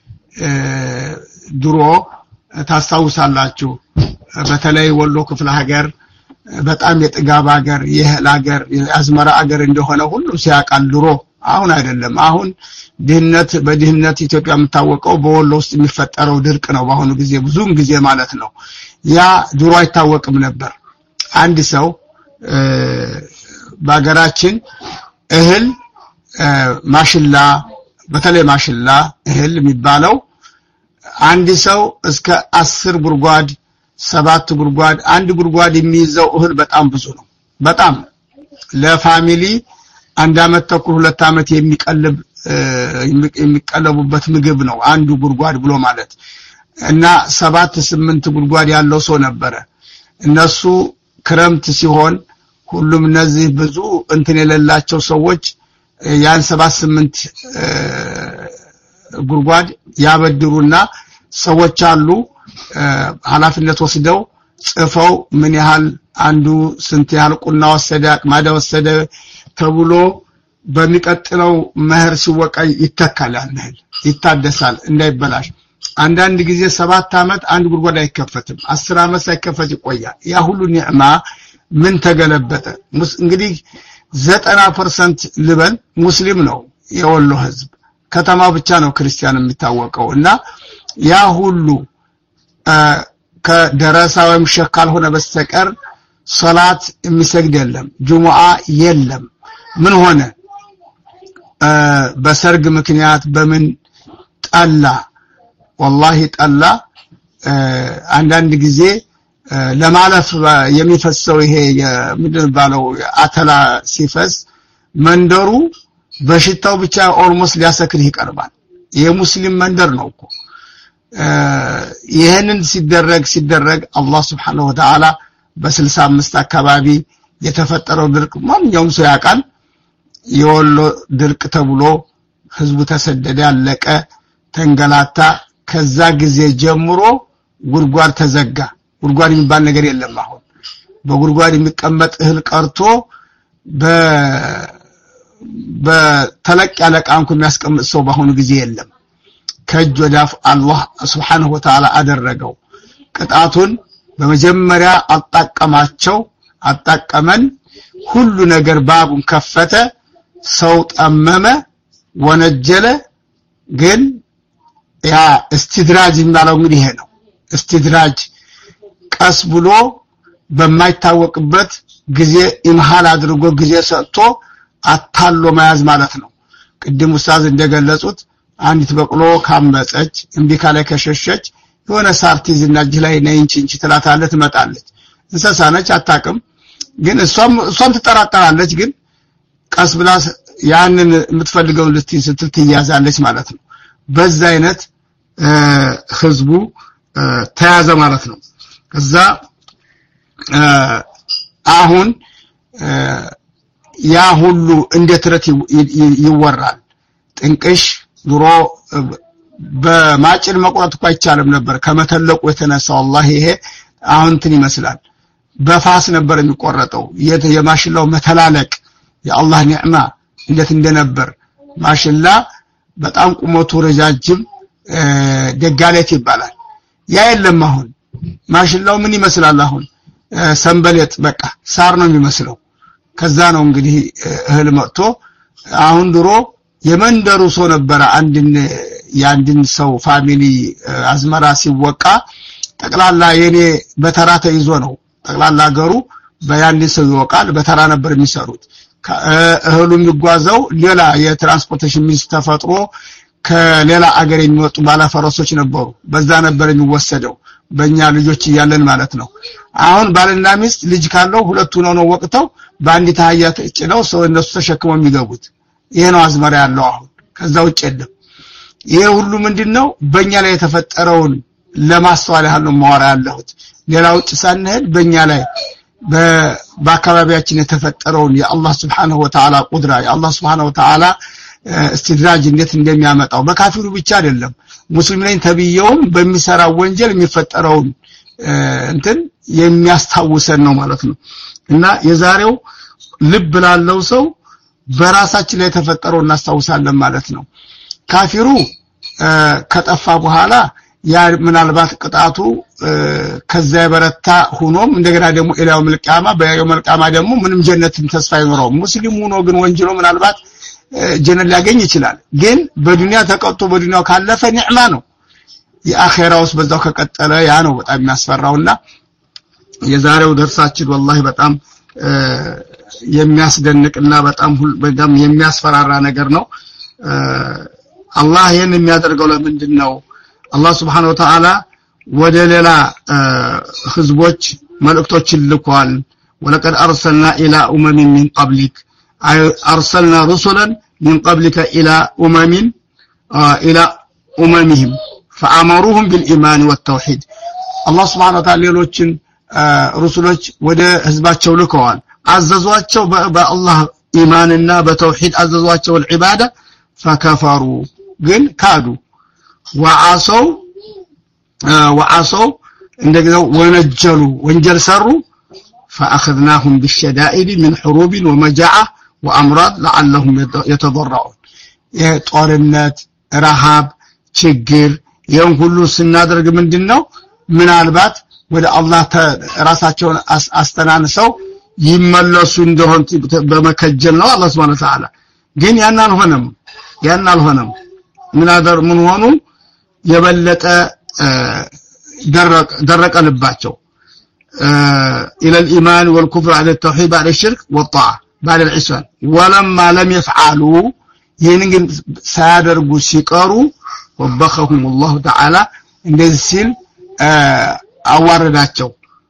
ድሮ ታስታውሳላችሁ በተለይ ወሎ ክፍለ ሀገር በጣም የጥጋብ ሀገር የህል ሀገር የአዝመራ ሀገር እንደሆነ ሁሉ ሲያቃል ድሮ አሁን አይደለም አሁን ድህነት በድህነት ኢትዮጵያ የምታወቀው በወሎ ውስጥ የሚፈጠረው ድርቅ ነው በአሁኑ ጊዜ ብዙም ጊዜ ማለት ነው ያ ድሮ አይታወቅም ነበር አንድ ሰው በአገራችን እህል ማሽላ በተለይ ማሽላ እህል የሚባለው አንድ ሰው እስከ አስር ጉርጓድ ሰባት ጉርጓድ አንድ ጉርጓድ የሚይዘው እህል በጣም ብዙ ነው በጣም ለፋሚሊ አንድ አመት ተኩል ሁለት አመት የሚቀልብ የሚቀለቡበት ምግብ ነው አንዱ ጉርጓድ ብሎ ማለት እና ሰባት ስምንት ጉርጓድ ያለው ሰው ነበረ እነሱ ክረምት ሲሆን ሁሉም እነዚህ ብዙ እንትን የሌላቸው ሰዎች ያን ሰባት ስምንት ጉርጓድ ያበድሩና ሰዎች አሉ ሐላፊነት ወስደው ጽፈው ምን ያህል አንዱ ስንት ያህል ቁና ወሰደ አቅማዳ ወሰደ ተብሎ በሚቀጥለው መህር ሲወቀይ ይተካላል ይታደሳል እንዳይበላሽ አንዳንድ ጊዜ ሰባት አመት አንድ ጉርጓድ አይከፈትም አስር አመት ሳይከፈት ይቆያል ያ ሁሉ ኒዕማ ምን ተገለበጠ እንግዲህ ዘጠና ፐርሰንት ልበል ሙስሊም ነው የወሎ ህዝብ ከተማ ብቻ ነው ክርስቲያን የሚታወቀው እና ያ ሁሉ ከደረሳ ወይም ሸካል ሆነ በስተቀር ሶላት የሚሰግድ የለም ጁሙአ የለም ምን ሆነ በሰርግ ምክንያት በምን ጠላ والله ጠላ አንዳንድ ጊዜ ለማለፍ የሚፈሰው ይሄ ምንድነው አተላ ሲፈስ መንደሩ በሽታው ብቻ ኦልሞስት ሊያሰክር ይቀርባል የሙስሊም መንደር ነው እኮ ይሄንን ሲደረግ ሲደረግ አላህ Subhanahu Wa Ta'ala በ65 አካባቢ የተፈጠረው ድርቅ ማንኛውም ሰው ያውቃል የወሎ ድርቅ ተብሎ ህዝቡ ተሰደደ ያለቀ ተንገላታ ከዛ ጊዜ ጀምሮ ጉርጓድ ተዘጋ ጉርጓድ የሚባል ነገር የለም አሁን በጉርጓድ የሚቀመጥ እህል ቀርቶ በ በተለቅ ያለ ቃንኩ የሚያስቀምጥ ሰው በአሁኑ ጊዜ የለም ከእጅ ወዳፍ አላህ Subhanahu Wa Ta'ala አደረገው ቅጣቱን በመጀመሪያ አጣቀማቸው አጣቀመን ሁሉ ነገር ባቡን ከፈተ ሰው ጠመመ ወነጀለ ግን ያ استدراج የሚባለው እንግዲህ ይሄ ነው استدراج ቀስ ብሎ በማይታወቅበት ጊዜ ኢምሃል አድርጎ ጊዜ ሰጥቶ አታሎ መያዝ ማለት ነው ቅድም ኡስታዝ እንደገለጹት አንዲት በቅሎ ካመፀች እንቢ ካለ ከሸሸች የሆነ ሳርቲዝና እጅ ላይ ነይንቺ እንቺ ትላታለች ትመጣለች እንስሳ ነች አታቅም ግን እሷም እሷም ትጠራጠራለች ግን ቀስ ብላ ያንን የምትፈልገው ልትይዝ ስትያዛለች ማለት ነው በዛ አይነት ህዝቡ ተያዘ ማለት ነው ከዛ አሁን ያ ሁሉ እንደ ተረት ይወራል ጥንቅሽ ድሮ በማጭድ መቁረጥ እኮ አይቻልም ነበር ከመተለቁ የተነሳ والله ይሄ አሁን እንትን ይመስላል በፋስ ነበር የሚቆረጠው የማሽላው መተላለቅ የአላህ ኒዕማ እንዴት እንደነበር ማሽላ በጣም ቁመቱ ረጃጅም ደጋለት ይባላል ያ የለም አሁን ማሽላው ምን ይመስላል አሁን ሰንበሌጥ በቃ ሳር ነው የሚመስለው ከዛ ነው እንግዲህ እህል መጥቶ አሁን ድሮ የመንደሩ ሰው ነበር አንድን ያንድን ሰው ፋሚሊ አዝመራ ሲወቃ ጠቅላላ የኔ በተራ ተይዞ ነው ጠቅላላ ሀገሩ በያንድ ሰው ይወቃል በተራ ነበር የሚሰሩት እህሉ የሚጓዘው ሌላ የትራንስፖርቴሽን ሚኒስ ተፈጥሮ ከሌላ አገር የሚወጡ ባለፈረሶች ነበሩ በዛ ነበር የሚወሰደው በእኛ ልጆች ይያለን ማለት ነው አሁን ባልና ሚስት ልጅ ካለው ሁለቱ ነው ነው ወቅተው በአንድ ታህያ ተጭነው ሰው እነሱ ተሸክመው የሚገቡት ይሄ ነው አዝመራ ያለው አሁን ከዛ ውጭ የለም ይሄ ሁሉ ምንድነው በእኛ ላይ የተፈጠረውን ለማስተዋል ያህል ነው ማወራ ያለሁት ሌላው ጭሳነህ በእኛ ላይ በአካባቢያችን የተፈጠረውን የአላህ Subhanahu Wa Ta'ala ቁድራ የአላህ Subhanahu Wa Ta'ala استدراج እንዴት እንደሚያመጣው በካፊሩ ብቻ አይደለም ሙስሊም ነኝ ተብየውም በሚሰራው ወንጀል የሚፈጠረውን እንትን የሚያስታውሰን ነው ማለት ነው እና የዛሬው ልብ ላለው ሰው በራሳችን ላይ ተፈጠረው እናስታውሳለን ማለት ነው ካፊሩ ከጠፋ በኋላ ያ ምናልባት ቅጣቱ ከዛ የበረታ ሆኖም እንደገና ደግሞ ኢላው መልቂያማ በያው መልቂያማ ደግሞ ምንም ጀነትን ተስፋ ይኖረው ሙስሊም ሆኖ ግን ወንጀሎ ምናልባት ጀነት ሊያገኝ ይችላል ግን በዱንያ ተቀጥቶ በዱንያው ካለፈ ኒዕማ ነው የአኺራውስ በዛው ከቀጠለ ያ ነው በጣም የሚያስፈራውና የዛሬው ደርሳችን والله በጣም የሚያስደንቅና በጣም በጣም የሚያስፈራራ ነገር ነው አላህ ይሄን የሚያደርገው ለምንድን ነው አላህ Subhanahu Wa Ta'ala ወደ ሌላ ህዝቦች መልእክቶችን ልኳል ወለቀድ አርሰልና ኢላ ኡመም ሚን ቀብሊክ أرسلنا رسلا من قبلك إلى أمم إلى أممهم فأمروهم بالإيمان والتوحيد الله سبحانه وتعالى ሌሎችን رسሎች ወደ ህዝባቸው ልከዋል አዘዟቸው በአላህ ኢማንና በተውሂድ አዘዟቸው العباده فكفروا ግን ካዱ وعصوا وعصوا እንደገና ወነጀሉ ወንጀል ሰሩ فأخذناهم بالشدائد من حروب ومجاعة وأمراض لعلهم يتضرعون የጦርነት ረሃብ ችግር ይሄን ሁሉ ስናደርግ ምንድነው ምናልባት ወደ አላህ ራሳቸውን አስተናንሰው ይመለሱ እንደሆነ በመከጀል ነው አላህ Subhanahu Wa Ta'ala ግን ያን አልሆነም ያን አልሆነም ምን አደር ምን ሆኑ የበለጠ ደረቅ ደረቀልባቸው الى الايمان والكفر على التوحيد بعد الشرك والطاعه بعد العصيان ولما لم يفعلوا ينين سيادرغوا سيقروا وبخهم الله تعالى እንደዚህ ሲል አዋረዳቸው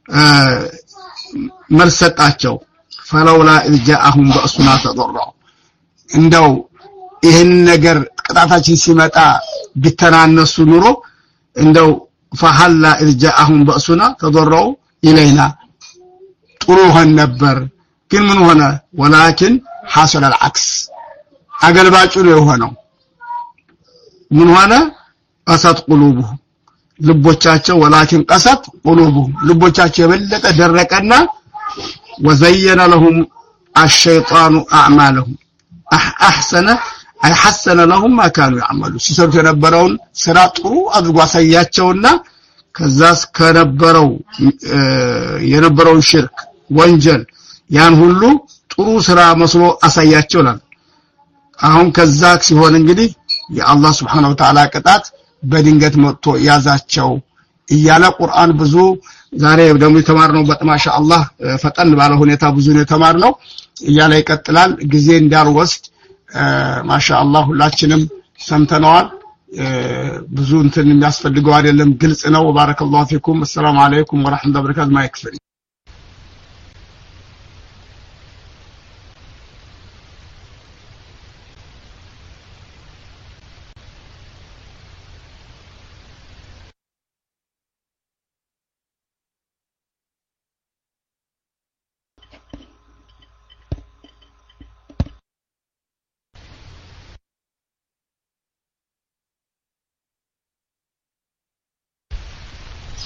መልሰጣቸው فلولا اذ جاءهم بأسنا تضرعوا እንደው ይሄን ነገር ቅጣታችን ሲመጣ ቢተናነሱ ኑሮ እንደው فحل اذ جاءهم بأسنا تضرعوا إلينا ጥሩ ሆነ ነበር ግን ምን ሆነ ولكن حصل العكس አገልባጩ ነው የሆነው ምን ሆነ قسط قلوبهم ልቦቻቸው ولكن قسط قلوبهم ልቦቻቸው የበለጠ ደረቀና وزين لهم الشيطان اعمالهم احسن اي حسن لهم ما كانوا يعملون ሲሰሩት የነበረውን ስራ ጥሩ አድርጎ አሳያቸውና ከዛስ ከነበረው የነበረውን ሽርክ ወንጀል ያን ሁሉ ጥሩ ስራ መስሎ አሳያቸውናል አሁን ከዛ ሲሆን እንግዲህ የአላህ Subhanahu Wa Ta'ala ቅጣት በድንገት መጥቶ ያዛቸው እያለ ቁርአን ብዙ ዛሬ ደግሞ የተማርነው በማሻአላህ ፈጠን ባለ ሁኔታ ብዙ ነው የተማርነው እያለ ይቀጥላል ጊዜ እንዳልወስድ ማሻአላህ ሁላችንም ሰምተናል ብዙ እንትን የሚያስፈልገው አይደለም ግልጽ ነው ባረከላሁ ፊኩም السلام عليكم ورحمة الله وبركاته ما يكفي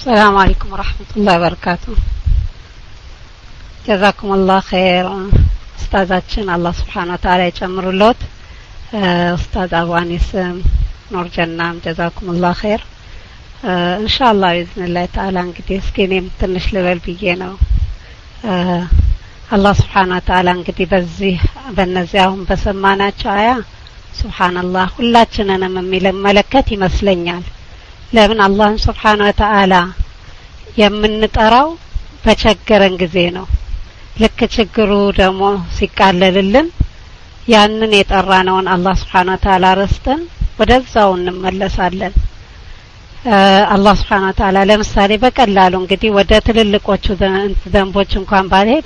السلام عليكم ورحمة الله وبركاته. جزاكم الله خير. استاذاتنا الله سبحانه وتعالى يجمرلوت. استاذ أبوانيس نور جنام جزاكم الله خير. ان شاء الله باذن الله تعالى እንግዲህ እስኪ እኔም ትንሽ ልበል ብዬ ነው። አላህ Subhanahu Wa Ta'ala እንግዲህ በዚህ በእነዚያውም በሰማናቸው አያ ሱብሃንአላህ ሁላችንንም የሚመለከት ይመስለኛል። ለምን አላህ Subhanahu Wa Ta'ala የምንጠራው በቸገረን ጊዜ ነው። ልክ ችግሩ ደግሞ ሲቃለልልን ያንን የጠራነውን አላህ Subhanahu Wa Ta'ala ረስተን ወደዛው እንመለሳለን። አላህ Subhanahu Wa Ta'ala ለምሳሌ በቀላሉ እንግዲህ ወደ ትልልቆቹ ዘንቦች እንኳን ባልሄድ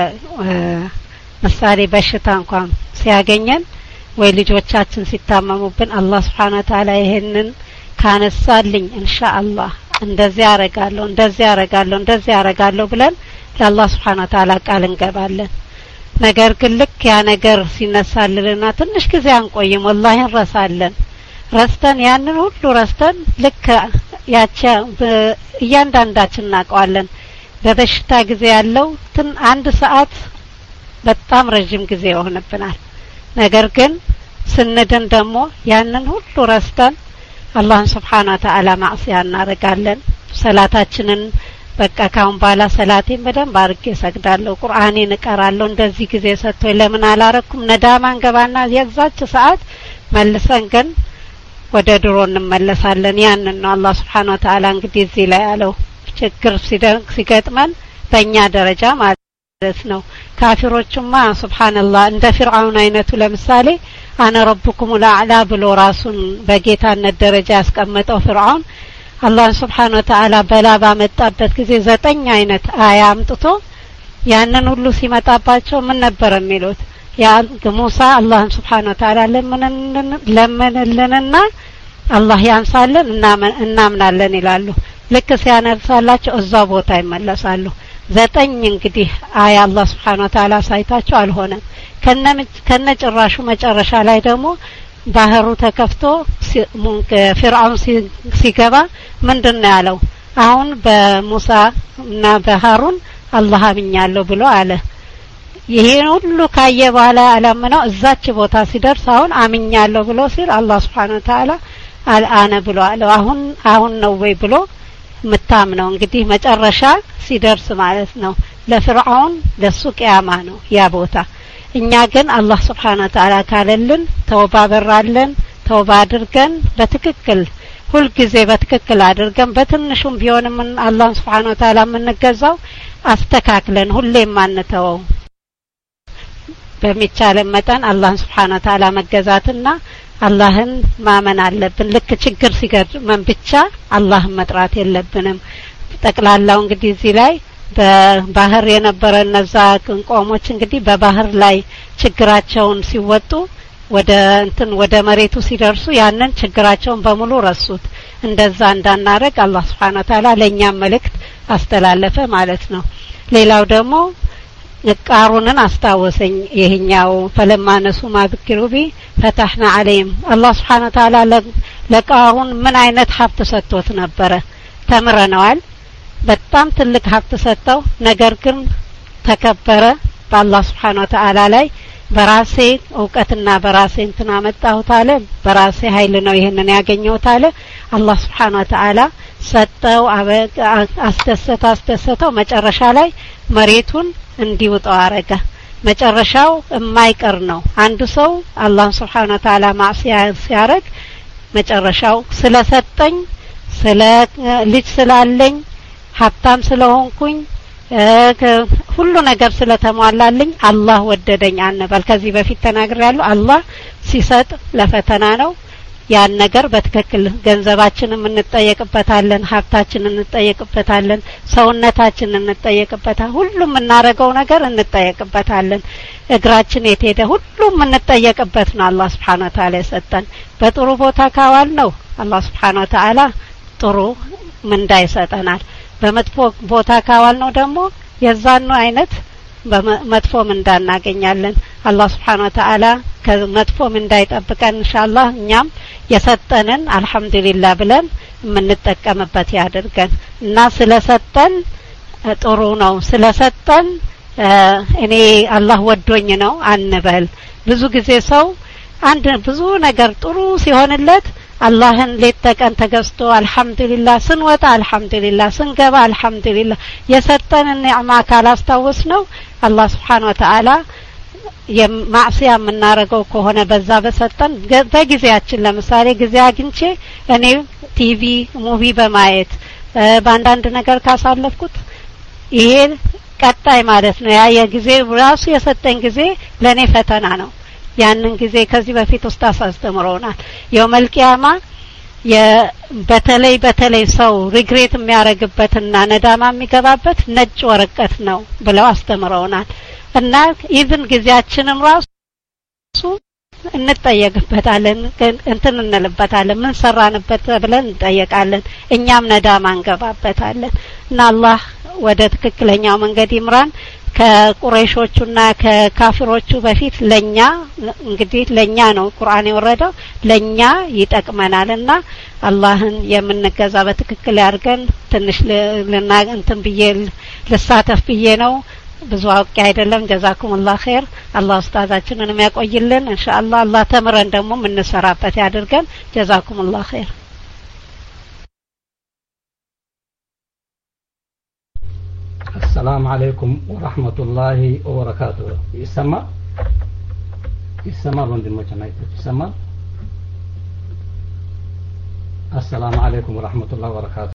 ምሳሌ በሽታ እንኳን ሲያገኘን ወይ ልጆቻችን ሲታመሙብን አላህ Subhanahu Wa Ta'ala ይሄንን ካነሳልኝ ኢንሻአላህ እንደዚህ አረጋለሁ እንደዚህ አረጋለሁ እንደዚህ አረጋለሁ ብለን ለአላህ Subhanahu Wa Ta'ala ቃል እንገባለን። ነገር ግን ልክ ያ ነገር ሲነሳልልና ትንሽ ጊዜ አንቆይም ወላሂ እንረሳለን። ረስተን ያንን ሁሉ ረስተን ልክ ያቻ እያንዳንዳችን እናቀዋለን። በበሽታ ጊዜ ያለው ትን አንድ ሰዓት በጣም ረጅም ጊዜ ይሆንብናል። ነገር ግን ስንድን ደግሞ ያንን ሁሉ ረስተን አላህን Subhanahu Wa Ta'ala ማዕሲያ እናረጋለን። ሰላታችንን በቃ ካሁን ባላ ሰላቴን በደንብ አርጌ ሰግዳለሁ ቁርአኔን እቀራለሁ እንደዚህ ጊዜ ሰጥቶኝ ለምን አላረኩም ነዳማ እንገባና የዛች ሰዓት መልሰን ግን ወደ ድሮ እንመለሳለን። ያንን ነው አላህ Subhanahu Wa Ta'ala እንግዲህ እዚህ ላይ ያለው ችግር ሲደርግ ሲገጥመን በእኛ ደረጃ ማለት ነው። ካፊሮችማ ሱብሃንአላህ እንደ ፍርዓውን አይነቱ ለምሳሌ አነ ረብኩም ለአላ ብሎ ራሱን በጌታነት ደረጃ ያስቀመጠው ፍርዓውን አላህ Subhanahu Wa Ta'ala በላባ መጣበት ጊዜ ዘጠኝ አይነት አያ አምጥቶ ያንን ሁሉ ሲመጣባቸው ምን ነበር የሚሉት? ያ ሙሳ አላህ Subhanahu Wa Ta'ala ለምን ለምንልንና አላህ ያንሳልን እናምናለን ይላሉ። ልክ ሲያነሳላቸው እዛው ቦታ ይመለሳሉ። ዘጠኝ እንግዲህ አያ አላህ Subhanahu Wa Ta'ala ሳይታቸው አልሆነም። ከነ ከነጭራሹ መጨረሻ ላይ ደግሞ ባህሩ ተከፍቶ ፍርዓውን ሲገባ ምንድነው ያለው? አሁን በሙሳ እና በሃሩን አላህ አምኛለሁ ብሎ አለ። ይሄን ሁሉ ካየ በኋላ አላመነው እዛች ቦታ ሲደርስ አሁን አምኛለሁ ብሎ ሲል አላህ Subhanahu Wa Ta'ala አልአነ ብሎ አለ። አሁን አሁን ነው ወይ ብሎ መታምነው እንግዲህ መጨረሻ ሲደርስ ማለት ነው። ለፍርዓውን ለሱ ቂያማ ነው ያ ቦታ። እኛ ግን አላህ Subhanahu Wa Ta'ala ካለልን ተውባ በራለን ተውባ አድርገን በትክክል ሁሉ ጊዜ በትክክል አድርገን በትንሹም ቢሆንም አላህ Subhanahu Wa Ta'ala የምንገዛው አስተካክለን ሁሌም ማንተው በሚቻለ መጠን አላህ Subhanahu Wa Ta'ala መገዛትና አላህን ማመን አለብን። ልክ ችግር ሲገጥመን ብቻ አላህን መጥራት የለብንም። ጠቅላላው እንግዲህ እዚህ ላይ በባህር የነበረ እነዛ ቆሞች እንግዲህ በባህር ላይ ችግራቸውን ሲወጡ ወደ እንትን ወደ መሬቱ ሲደርሱ ያንን ችግራቸውን በሙሉ ረሱት። እንደዛ እንዳናረግ አላህ Subhanahu Wa Ta'ala ለኛም መልእክት አስተላለፈ ማለት ነው። ሌላው ደግሞ ቃሩንን አስታወሰኝ ይሄኛው ፈለማነሱ ማብክሩቢ ፈታህና عليهم አላህ Subhanahu Wa Ta'ala ለቃሩን ምን አይነት ሀብት ሰጥቶት ነበረ ተምረናል። በጣም ትልቅ ሀብት ሰጠው። ነገር ግን ተከበረ በአላህ Subhanahu Wa Ta'ala ላይ በራሴ ዕውቀትና በራሴ እንትና መጣሁት አለ። በራሴ ኃይል ነው ይሄንን ያገኘሁት አለ። አላህ Subhanahu Wa Ta'ala ሰጠው አስተሰተ አስተሰተው መጨረሻ ላይ መሬቱን እንዲውጣው አረጋ። መጨረሻው የማይቀር ነው። አንድ ሰው አላህ Subhanahu Wa Ta'ala ማዕሲያ ሲያረግ መጨረሻው ስለሰጠኝ ስለ ልጅ ስላለኝ ሀብታም ስለሆንኩኝ ሁሉ ነገር ስለተሟላልኝ አላህ ወደደኝ አንበል። ከዚህ በፊት ተናግሬያለሁ። አላህ ሲሰጥ ለፈተና ነው። ያን ነገር በትክክል ገንዘባችንን እንጠየቅበታለን፣ ሀብታችንን እንጠየቅበታለን፣ ሰውነታችንን እንጠየቅበታለን፣ ሁሉም እናረገው ነገር እንጠየቅበታለን። እግራችን የትሄደ ሁሉም እንጠየቅበት ነው። አላህ Subhanahu Wa Ta'ala ሰጠን። በጥሩ ቦታ ካዋል ነው አላህ Subhanahu Wa Ta'ala ጥሩ ምንዳ ይሰጠናል። በመጥፎ ቦታ ካዋል ነው ደግሞ የዛኑ አይነት በመጥፎ ምንዳ እናገኛለን። አላህ Subhanahu Wa Ta'ala ከመጥፎ ምንዳ ይጠብቀን ኢንሻአላህ። እኛም የሰጠንን አልহামዱሊላህ ብለን የምንጠቀምበት ያድርገን እና ስለሰጠን ጥሩ ነው ስለሰጠን እኔ አላህ ወዶኝ ነው አንበል ብዙ ጊዜ ሰው አንድ ብዙ ነገር ጥሩ ሲሆንለት አላህን ለተቀን ተገዝቶ አልহামዱሊላህ ስንወጣ አልহামዱሊላህ ስንገባ አልহামዱሊላህ የሰጠንን ኒዕማ ካላስታወስ ነው አላህ Subhanahu Wa Ta'ala የማዕሲያ የምናረገው ከሆነ በዛ በሰጠን በጊዜያችን ለምሳሌ ጊዜ አግኝቼ እኔ ቲቪ ሙቪ በማየት በአንዳንድ ነገር ካሳለፍኩት ይሄ ቀጣይ ማለት ነው ያ የጊዜ ራሱ የሰጠን ጊዜ ለኔ ፈተና ነው ያንን ጊዜ ከዚህ በፊት ኡስታዝ አስተምሮናል የውመል ቂያማ የበተለይ በተለይ ሰው ሪግሬት የሚያረግበትና ነዳማ የሚገባበት ነጭ ወረቀት ነው ብለው አስተምሮናል እና ኢቭን ጊዜያችንን ራሱ እንጠየቅበታለን እንትን እንልበታለን ምን ሰራንበት ብለን እንጠየቃለን እኛም ነዳማ እንገባበታለን እና አላህ ወደ ትክክለኛው መንገድ ይምራን ከቁረይሾቹና ከካፊሮቹ በፊት ለኛ እንግዲህ ለኛ ነው ቁርአን የወረደው ለኛ ይጠቅመናልና አላህን የምንገዛ በትክክል ያርገን ትንሽ ለና እንትን ብዬ ለሳተፍ ብዬ ነው ብዙ አውቄ አይደለም ጀዛኩሙላህ ኸይር አላህ ኡስታዛችንን ያቆይልን ኢንሻአላህ አላህ ተምረን ደግሞ ምንሰራበት ያድርገን ጀዛኩሙላህ ኸይር السلام عليكم ورحمة الله وبركاته يسمى يسمى وندمجنا يسمى السلام عليكم ورحمة الله وبركاته